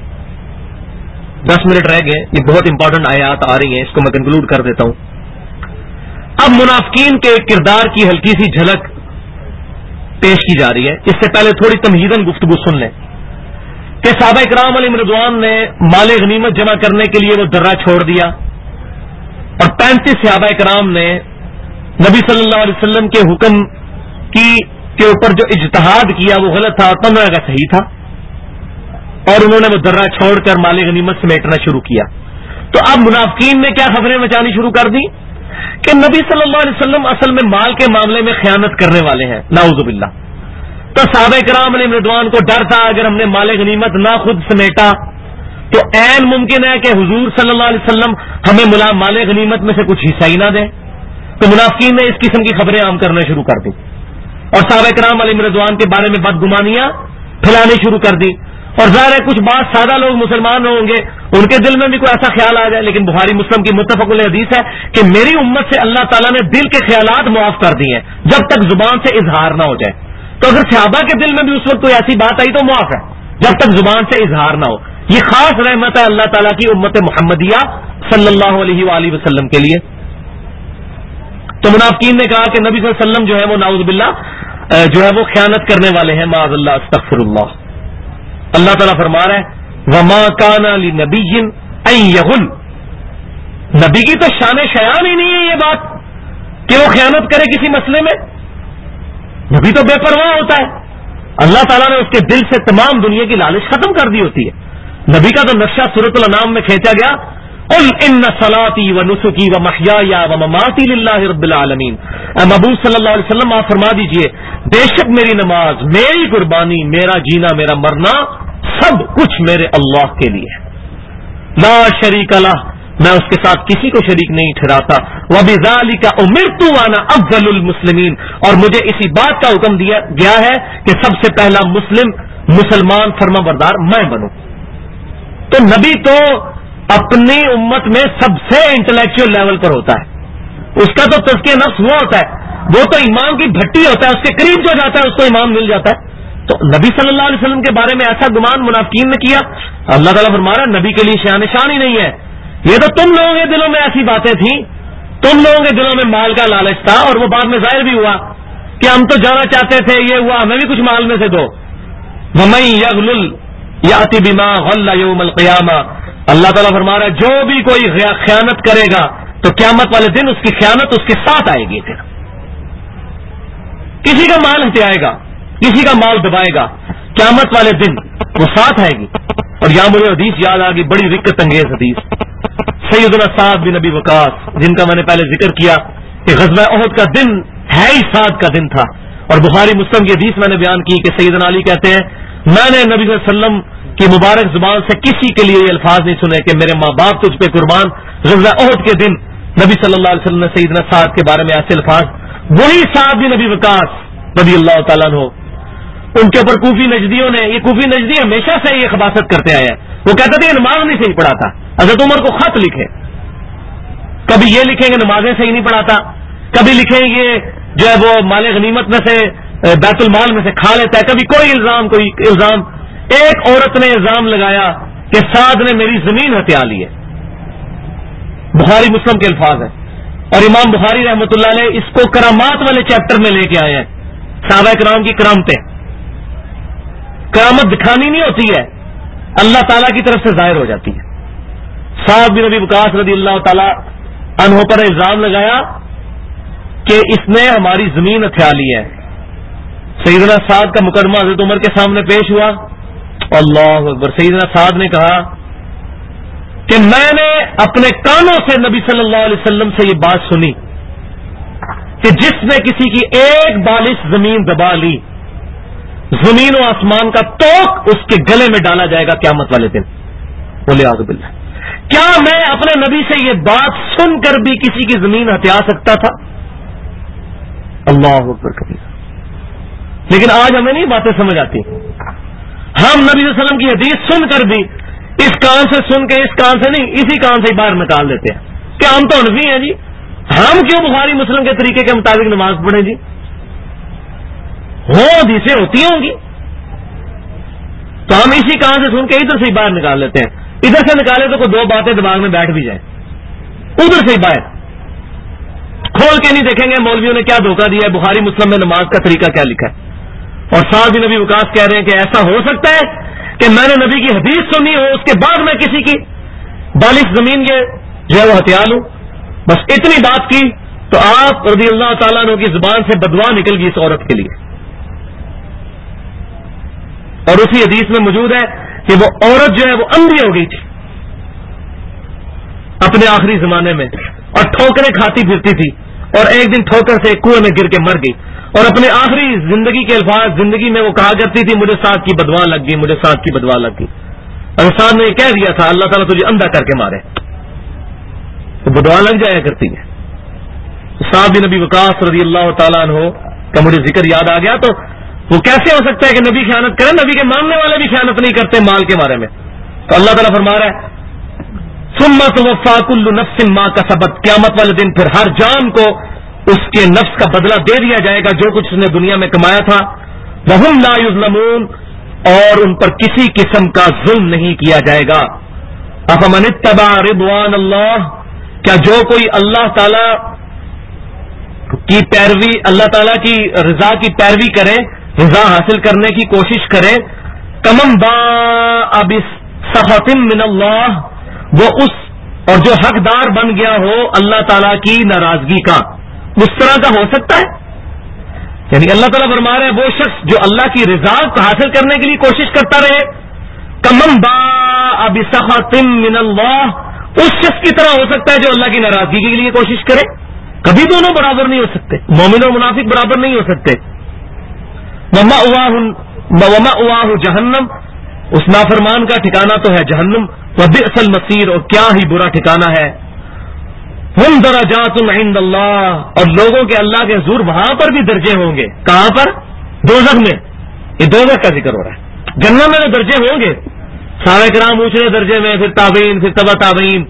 10 منٹ رہ گئے، یہ بہت امپورٹنٹ آیات آ رہی ہیں، اس کو میں کنکلوڈ کر دیتا ہوں۔ اب منافقین کے کردار کی ہلکی سی جھلک پیش کی جا رہی ہے، اس سے پہلے تھوڑی تمہیداً گفتگو سن لیں کہ صحابہ کرام علیہم رضوان نے مال غنیمت جمع کرنے کے لیے وہ درہ چھوڑ دیا، اور 35 صحابہ کرام نے نبی صلی اللہ علیہ وسلم کے حکم کے اوپر جو اجتہاد کیا وہ غلط تھا، 15 کا صحیح تھا، اور انہوں نے وہ درہ چھوڑ کر مال غنیمت سمیٹنا شروع کیا۔ تو اب منافقین نے کیا خبریں مچانی شروع کر دی کہ نبی صلی اللہ علیہ وسلم اصل میں مال کے معاملے میں خیانت کرنے والے ہیں، نعوذ باللہ۔ تو صحابہ کرام علیہ رضوان کو ڈر تھا اگر ہم نے مال غنیمت نہ خود سمیٹا تو عین ممکن ہے کہ حضور صلی اللہ علیہ وسلم ہمیں مال غنیمت میں سے کچھ حصہ ہی نہ دیں، تو منافقین نے اس قسم کی خبریں عام کرنا شروع کر دی، اور صحابہ کرام علیہ رضوان کے بارے میں بدگمانیاں پھیلانی شروع کر دی، اور ظاہر ہے کچھ بات سادہ لوگ مسلمان ہوں گے، ان کے دل میں بھی کوئی ایسا خیال آ جائے، لیکن بخاری مسلم کی متفق علیہ حدیث ہے کہ میری امت سے اللہ تعالیٰ نے دل کے خیالات معاف کر دیے ہیں جب تک زبان سے اظہار نہ ہو جائے۔ تو اگر صحابہ کے دل میں بھی اس وقت کوئی ایسی بات آئی تو معاف ہے جب تک زبان سے اظہار نہ ہو۔ یہ خاص رحمت ہے اللہ تعالیٰ کی امت محمدیہ صلی اللہ علیہ وآلہ وسلم کے لیے۔ تو منافقین نے کہا کہ نبی صلی اللہ علیہ وسلم جو ہے وہ نعوذ باللہ جو ہے وہ خیانت کرنے والے ہیں، معاذ اللہ، استغفر اللہ۔ اللہ تعالیٰ فرما رہا ہے وَمَا كَانَ لِنَبِيٍّ أَن يَغُلَّ، نبی کی تو شان شیان ہی نہیں ہے یہ بات کہ وہ خیانت کرے کسی مسئلے میں، نبی تو بے پرواہ ہوتا ہے، اللہ تعالیٰ نے اس کے دل سے تمام دنیا کی لالچ ختم کر دی ہوتی ہے۔ نبی کا تو نقشہ سورۃ الانعام میں کھینچا گیا، قُلْ إِنَّ صَلَاتِي وَنُسُكِي وَمَحْيَايَ وَمَمَاتِي لِلَّهِ رَبِّ الْعَالَمِينَ، اے محبوب صلی اللہ علیہ وسلم آپ فرما دیجئے بے شک میری نماز، میری قربانی، میرا جینا، میرا مرنا، سب کچھ میرے اللہ کے لیے ہے، لا شریک لہ، میں اس کے ساتھ کسی کو شریک نہیں ٹھہراتا، وَبِذَلِكَ أُمِرْتُ وَأَنَا أَفْضَلُ الْمُسْلِمِينَ، اور مجھے اسی بات کا حکم دیا گیا ہے کہ سب سے پہلا مسلمان فرما بردار میں بنوں۔ تو نبی تو اپنی امت میں سب سے انٹلیکچوئل لیول پر ہوتا ہے، اس کا تو تزکیہ نفس وہ ہوتا ہے، وہ تو امام کی بھٹی ہوتا ہے، اس کے قریب جو جاتا ہے اس کو امام مل جاتا ہے۔ تو نبی صلی اللہ علیہ وسلم کے بارے میں ایسا گمان منافقین نے کیا، اللہ تعالیٰ فرما رہا ہے نبی کے لیے شان شان ہی نہیں ہے، یہ تو تم لوگوں کے دلوں میں ایسی باتیں تھیں، تم لوگوں کے دلوں میں مال کا لالچ تھا، اور وہ بعد میں ظاہر بھی ہوا کہ ہم تو جانا چاہتے تھے، یہ ہوا ہمیں بھی کچھ مال میں سے دو۔ وَمَن يَغْلُلْ يَأْتِ بِمَا غَلَّ يَوْمَ الْقِيَامَةِ، اللہ تعالیٰ فرما رہا ہے جو بھی کوئی خیانت کرے گا تو قیامت والے دن اس کی خیانت اس کے ساتھ آئے گی، پھر کسی کا مال ہتھیائے گا، کسی کا مال دبائے گا، قیامت والے دن وہ ساتھ آئے گی۔ اور یہاں مجھے حدیث یاد آ گئی، بڑی رکت انگیز حدیث، سیدنا سعد بن ابی وقاص، جن کا میں نے پہلے ذکر کیا کہ غزوہ احد کا دن ہے ہی سعد کا دن تھا، اور بخاری مسلم کی حدیث میں نے بیان کی کہ سیدنا علی کہتے ہیں میں نے نبی صلی اللہ علیہ وسلم کی مبارک زبان سے کسی کے لیے یہ الفاظ نہیں سنے کہ میرے ماں باپ تجھ پہ قربان۔ غزوہ احد کے دن نبی صلی اللہ علیہ وسلم نے سیدنا سعد کے بارے میں ایسے الفاظ، وہی سعد بن ابی وقاص رضی اللہ تعالیٰ عنہ، ان کے اوپر کوفی نجدیوں نے، یہ کوفی نجدی ہمیشہ سے یہ خباثت کرتے آئے ہیں، وہ کہتے تھے نماز نہیں صحیح پڑھاتا، حضرت عمر کو خط لکھے، کبھی یہ لکھیں گے نمازیں صحیح نہیں پڑھاتا، کبھی لکھیں یہ جو ہے وہ مال غنیمت میں سے بیت المال میں سے کھا لیتا ہے، کبھی کوئی الزام۔ ایک عورت نے الزام لگایا کہ سعد نے میری زمین ہتھیا لی ہے. بخاری مسلم کے الفاظ ہیں. اور امام بخاری رحمۃ اللہ علیہ اس کو کرامات والے چیپٹر میں لے کے آئے ہیں. صحابہ کرام کی کرامتیں. کرامت دکھانی نہیں ہوتی ہے, اللہ تعالیٰ کی طرف سے ظاہر ہو جاتی ہے. سعد بن ابی وقاص رضی اللہ تعالی عنہ پر الزام لگایا کہ اس نے ہماری زمین ہتھیا لی ہے. سیدنا سعد کا مقدمہ حضرت عمر کے سامنے پیش ہوا. اللہ اکبر. سیدنا سعد نے کہا کہ میں نے اپنے کانوں سے نبی صلی اللہ علیہ وسلم سے یہ بات سنی کہ جس نے کسی کی ایک بالش زمین دبا لی, زمین و آسمان کا توق اس کے گلے میں ڈالا جائے گا قیامت والے دن. بولے اعوذ باللہ. کیا میں اپنے نبی سے یہ بات سن کر بھی کسی کی زمین ہتھیا سکتا تھا؟ اللہ اکبر کبیر. لیکن آج ہمیں نہیں باتیں سمجھ آتی. ہم نبی صلی اللہ علیہ وسلم کی حدیث سن کر بھی اس کان سے سن کے اس کان سے نہیں, اسی کان سے ہی باہر نکال دیتے ہیں کہ ہم تو حنفی ہیں جی, ہم کیوں بخاری مسلم کے طریقے کے مطابق نماز پڑھیں جی؟ حدیثیں ہوتی ہوں گی تو ہم اسی کان سے سن کے ادھر سے ہی باہر نکال لیتے ہیں. ادھر سے نکالے تو کوئی دو باتیں دماغ میں بیٹھ بھی جائیں, ادھر سے ہی باہر کھول کے نہیں دیکھیں گے مولویوں نے کیا دھوکہ دیا ہے, بخاری مسلم میں نماز کا طریقہ کیا لکھا ہے. اور سعد بن ابی وقاص کہہ رہے ہیں کہ ایسا ہو سکتا ہے کہ میں نے نبی کی حدیث سنی ہو, اس کے بعد میں کسی کی بالش زمین کے جو ہے وہ ہتھیا لوں. بس اتنی بات کی تو آپ رضی اللہ تعالیٰ عنہ کی زبان سے بدوا نکل گئی اس عورت کے لیے. اور اسی حدیث میں موجود ہے کہ وہ عورت جو ہے وہ اندھی ہو گئی تھی اپنے آخری زمانے میں, اور ٹھوکریں کھاتی پھرتی تھی, اور ایک دن ٹھوکر سے کنویں میں گر کے مر گئی. اور اپنے آخری زندگی کے الفاظ زندگی میں وہ کہا کرتی تھی, مجھے ساتھ کی بدوا لگ گئی, مجھے ساتھ کی بدوا لگ گئی. اور ساتھ نے یہ کہہ دیا تھا اللہ تعالیٰ تجھے اندھا کر کے مارے, تو بدوا لگ جایا کرتی ہے. سعد بن ابی وقاص رضی اللہ تعالیٰ عنہ کا مجھے ذکر یاد آ گیا. تو وہ کیسے ہو سکتا ہے کہ نبی خیانت کرے؟ نبی کے ماننے والے بھی خیانت نہیں کرتے مال کے بارے میں. تو اللہ تعالیٰ فرما رہا ہے ثم توفی کل نفس ما کسبت, قیامت والے دن پھر ہر جان کو اس کے نفس کا بدلہ دے دیا جائے گا جو کچھ اس نے دنیا میں کمایا تھا. وہم لا یظلمون, اور ان پر کسی قسم کا ظلم نہیں کیا جائے گا. افمن اتبع رضوان اللہ, کیا جو کوئی اللہ تعالی کی پیروی, اللہ تعالی کی رضا کی پیروی کرے, رضا حاصل کرنے کی کوشش کرے, کمن باء بسخط من اللہ, وہ اس اور جو حقدار بن گیا ہو اللہ تعالی کی ناراضگی کا, اس طرح کا ہو سکتا ہے؟ یعنی اللہ تعالیٰ فرما رہے ہیں وہ شخص جو اللہ کی رضا کو حاصل کرنے کے لیے کوشش کرتا رہے, کمن باء بسخط من اللہ, اس شخص کی طرح ہو سکتا ہے جو اللہ کی ناراضگی کے لیے کوشش کرے. کبھی دونوں برابر نہیں ہو سکتے, مومن اور منافق برابر نہیں ہو سکتے. ومأواہ جہنم, اس نافرمان کا ٹھکانہ تو ہے جہنم. وبئس المصیر, اور کیا ہی برا ٹھکانہ ہے. ہم درجات عند اللہ, اور لوگوں کے اللہ کے حضور وہاں پر بھی درجے ہوں گے. کہاں پر؟ دوزخ میں. یہ دوزخ کا ذکر ہو رہا ہے. جنت میں تو درجے ہوں گے, صحابہ کرام اونچے درجے میں, پھر تابعین, پھر تبع تابعین.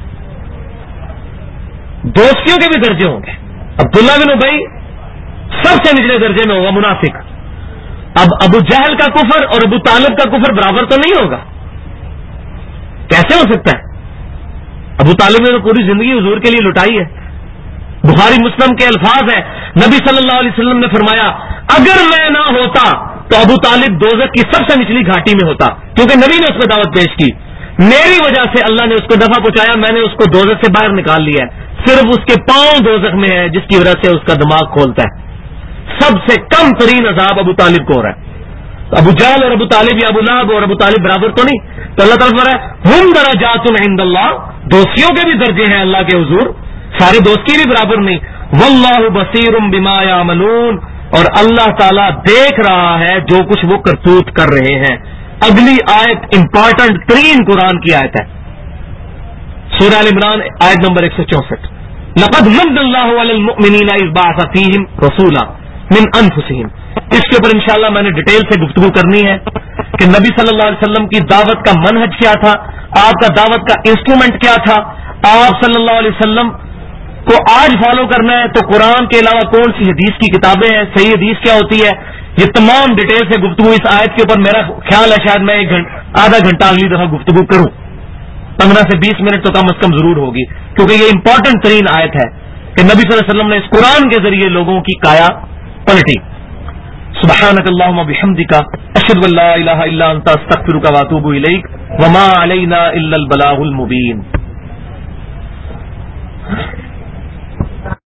دوستیوں کے بھی درجے ہوں گے. عبداللہ بن ابی سب سے نچلے درجے میں ہوگا منافق. اب ابو جہل کا کفر اور ابو طالب کا کفر برابر تو نہیں ہوگا, کیسے ہو سکتا ہے؟ ابو طالب نے تو پوری زندگی حضور کے لیے لٹائی ہے. بخاری مسلم کے الفاظ ہیں, نبی صلی اللہ علیہ وسلم نے فرمایا اگر میں نہ ہوتا تو ابو طالب دوزخ کی سب سے نچلی گھاٹی میں ہوتا, کیونکہ نبی نے اس کو دعوت پیش کی. میری وجہ سے اللہ نے اس کو دفعہ پہنچایا, میں نے اس کو دوزخ سے باہر نکال لیا ہے. صرف اس کے پاؤں دوزخ میں ہے جس کی وجہ سے اس کا دماغ کھولتا ہے. سب سے کم ترین عذاب ابو طالب کو ہو رہا ہے. ابو جہل اور ابو طالب یا ابو لہب اور ابو طالب برابر تو نہیں. تو اللہ تعالیٰ فرمایا ہم درجات عند اللہ, دوستیوں کے بھی درجے ہیں اللہ کے حضور, سارے دوستی بھی برابر نہیں. واللہ بصیر بما یعملون, اور اللہ تعالیٰ دیکھ رہا ہے جو کچھ وہ کرتوت کر رہے ہیں. اگلی آیت امپارٹنٹ ترین قرآن کی آیت ہے, سورہ ال عمران آیت نمبر 164. لقد من اللہ علی المؤمنین اذ بعث فیہم رسولا من انفسہم. اس کے اوپر انشاءاللہ میں نے ڈیٹیل سے گفتگو کرنی ہے کہ نبی صلی اللہ علیہ وسلم کی دعوت کا منہج کیا تھا, آپ کا دعوت کا انسٹرومنٹ کیا تھا. آپ صلی اللہ علیہ وسلم کو آج فالو کرنا ہے تو قرآن کے علاوہ کون سی حدیث کی کتابیں ہیں, صحیح حدیث کیا ہوتی ہے, یہ تمام ڈیٹیل سے گفتگو اس آیت کے اوپر میرا خیال ہے شاید میں آدھا گھنٹہ اگلی دفعہ گفتگو کروں، 15 سے 20 منٹ تو کم از کم ضرور ہوگی، کیونکہ یہ امپورٹنٹ ترین آیت ہے کہ نبی صلی اللہ علیہ وسلم نے اس قرآن کے ذریعے لوگوں کی کایا پلٹی۔ سبحانک اللہم وبحمدک، اشہد ان لا الہ الا انت، استغفرک واتوب الیک، وما علینا الا البلاغ المبین۔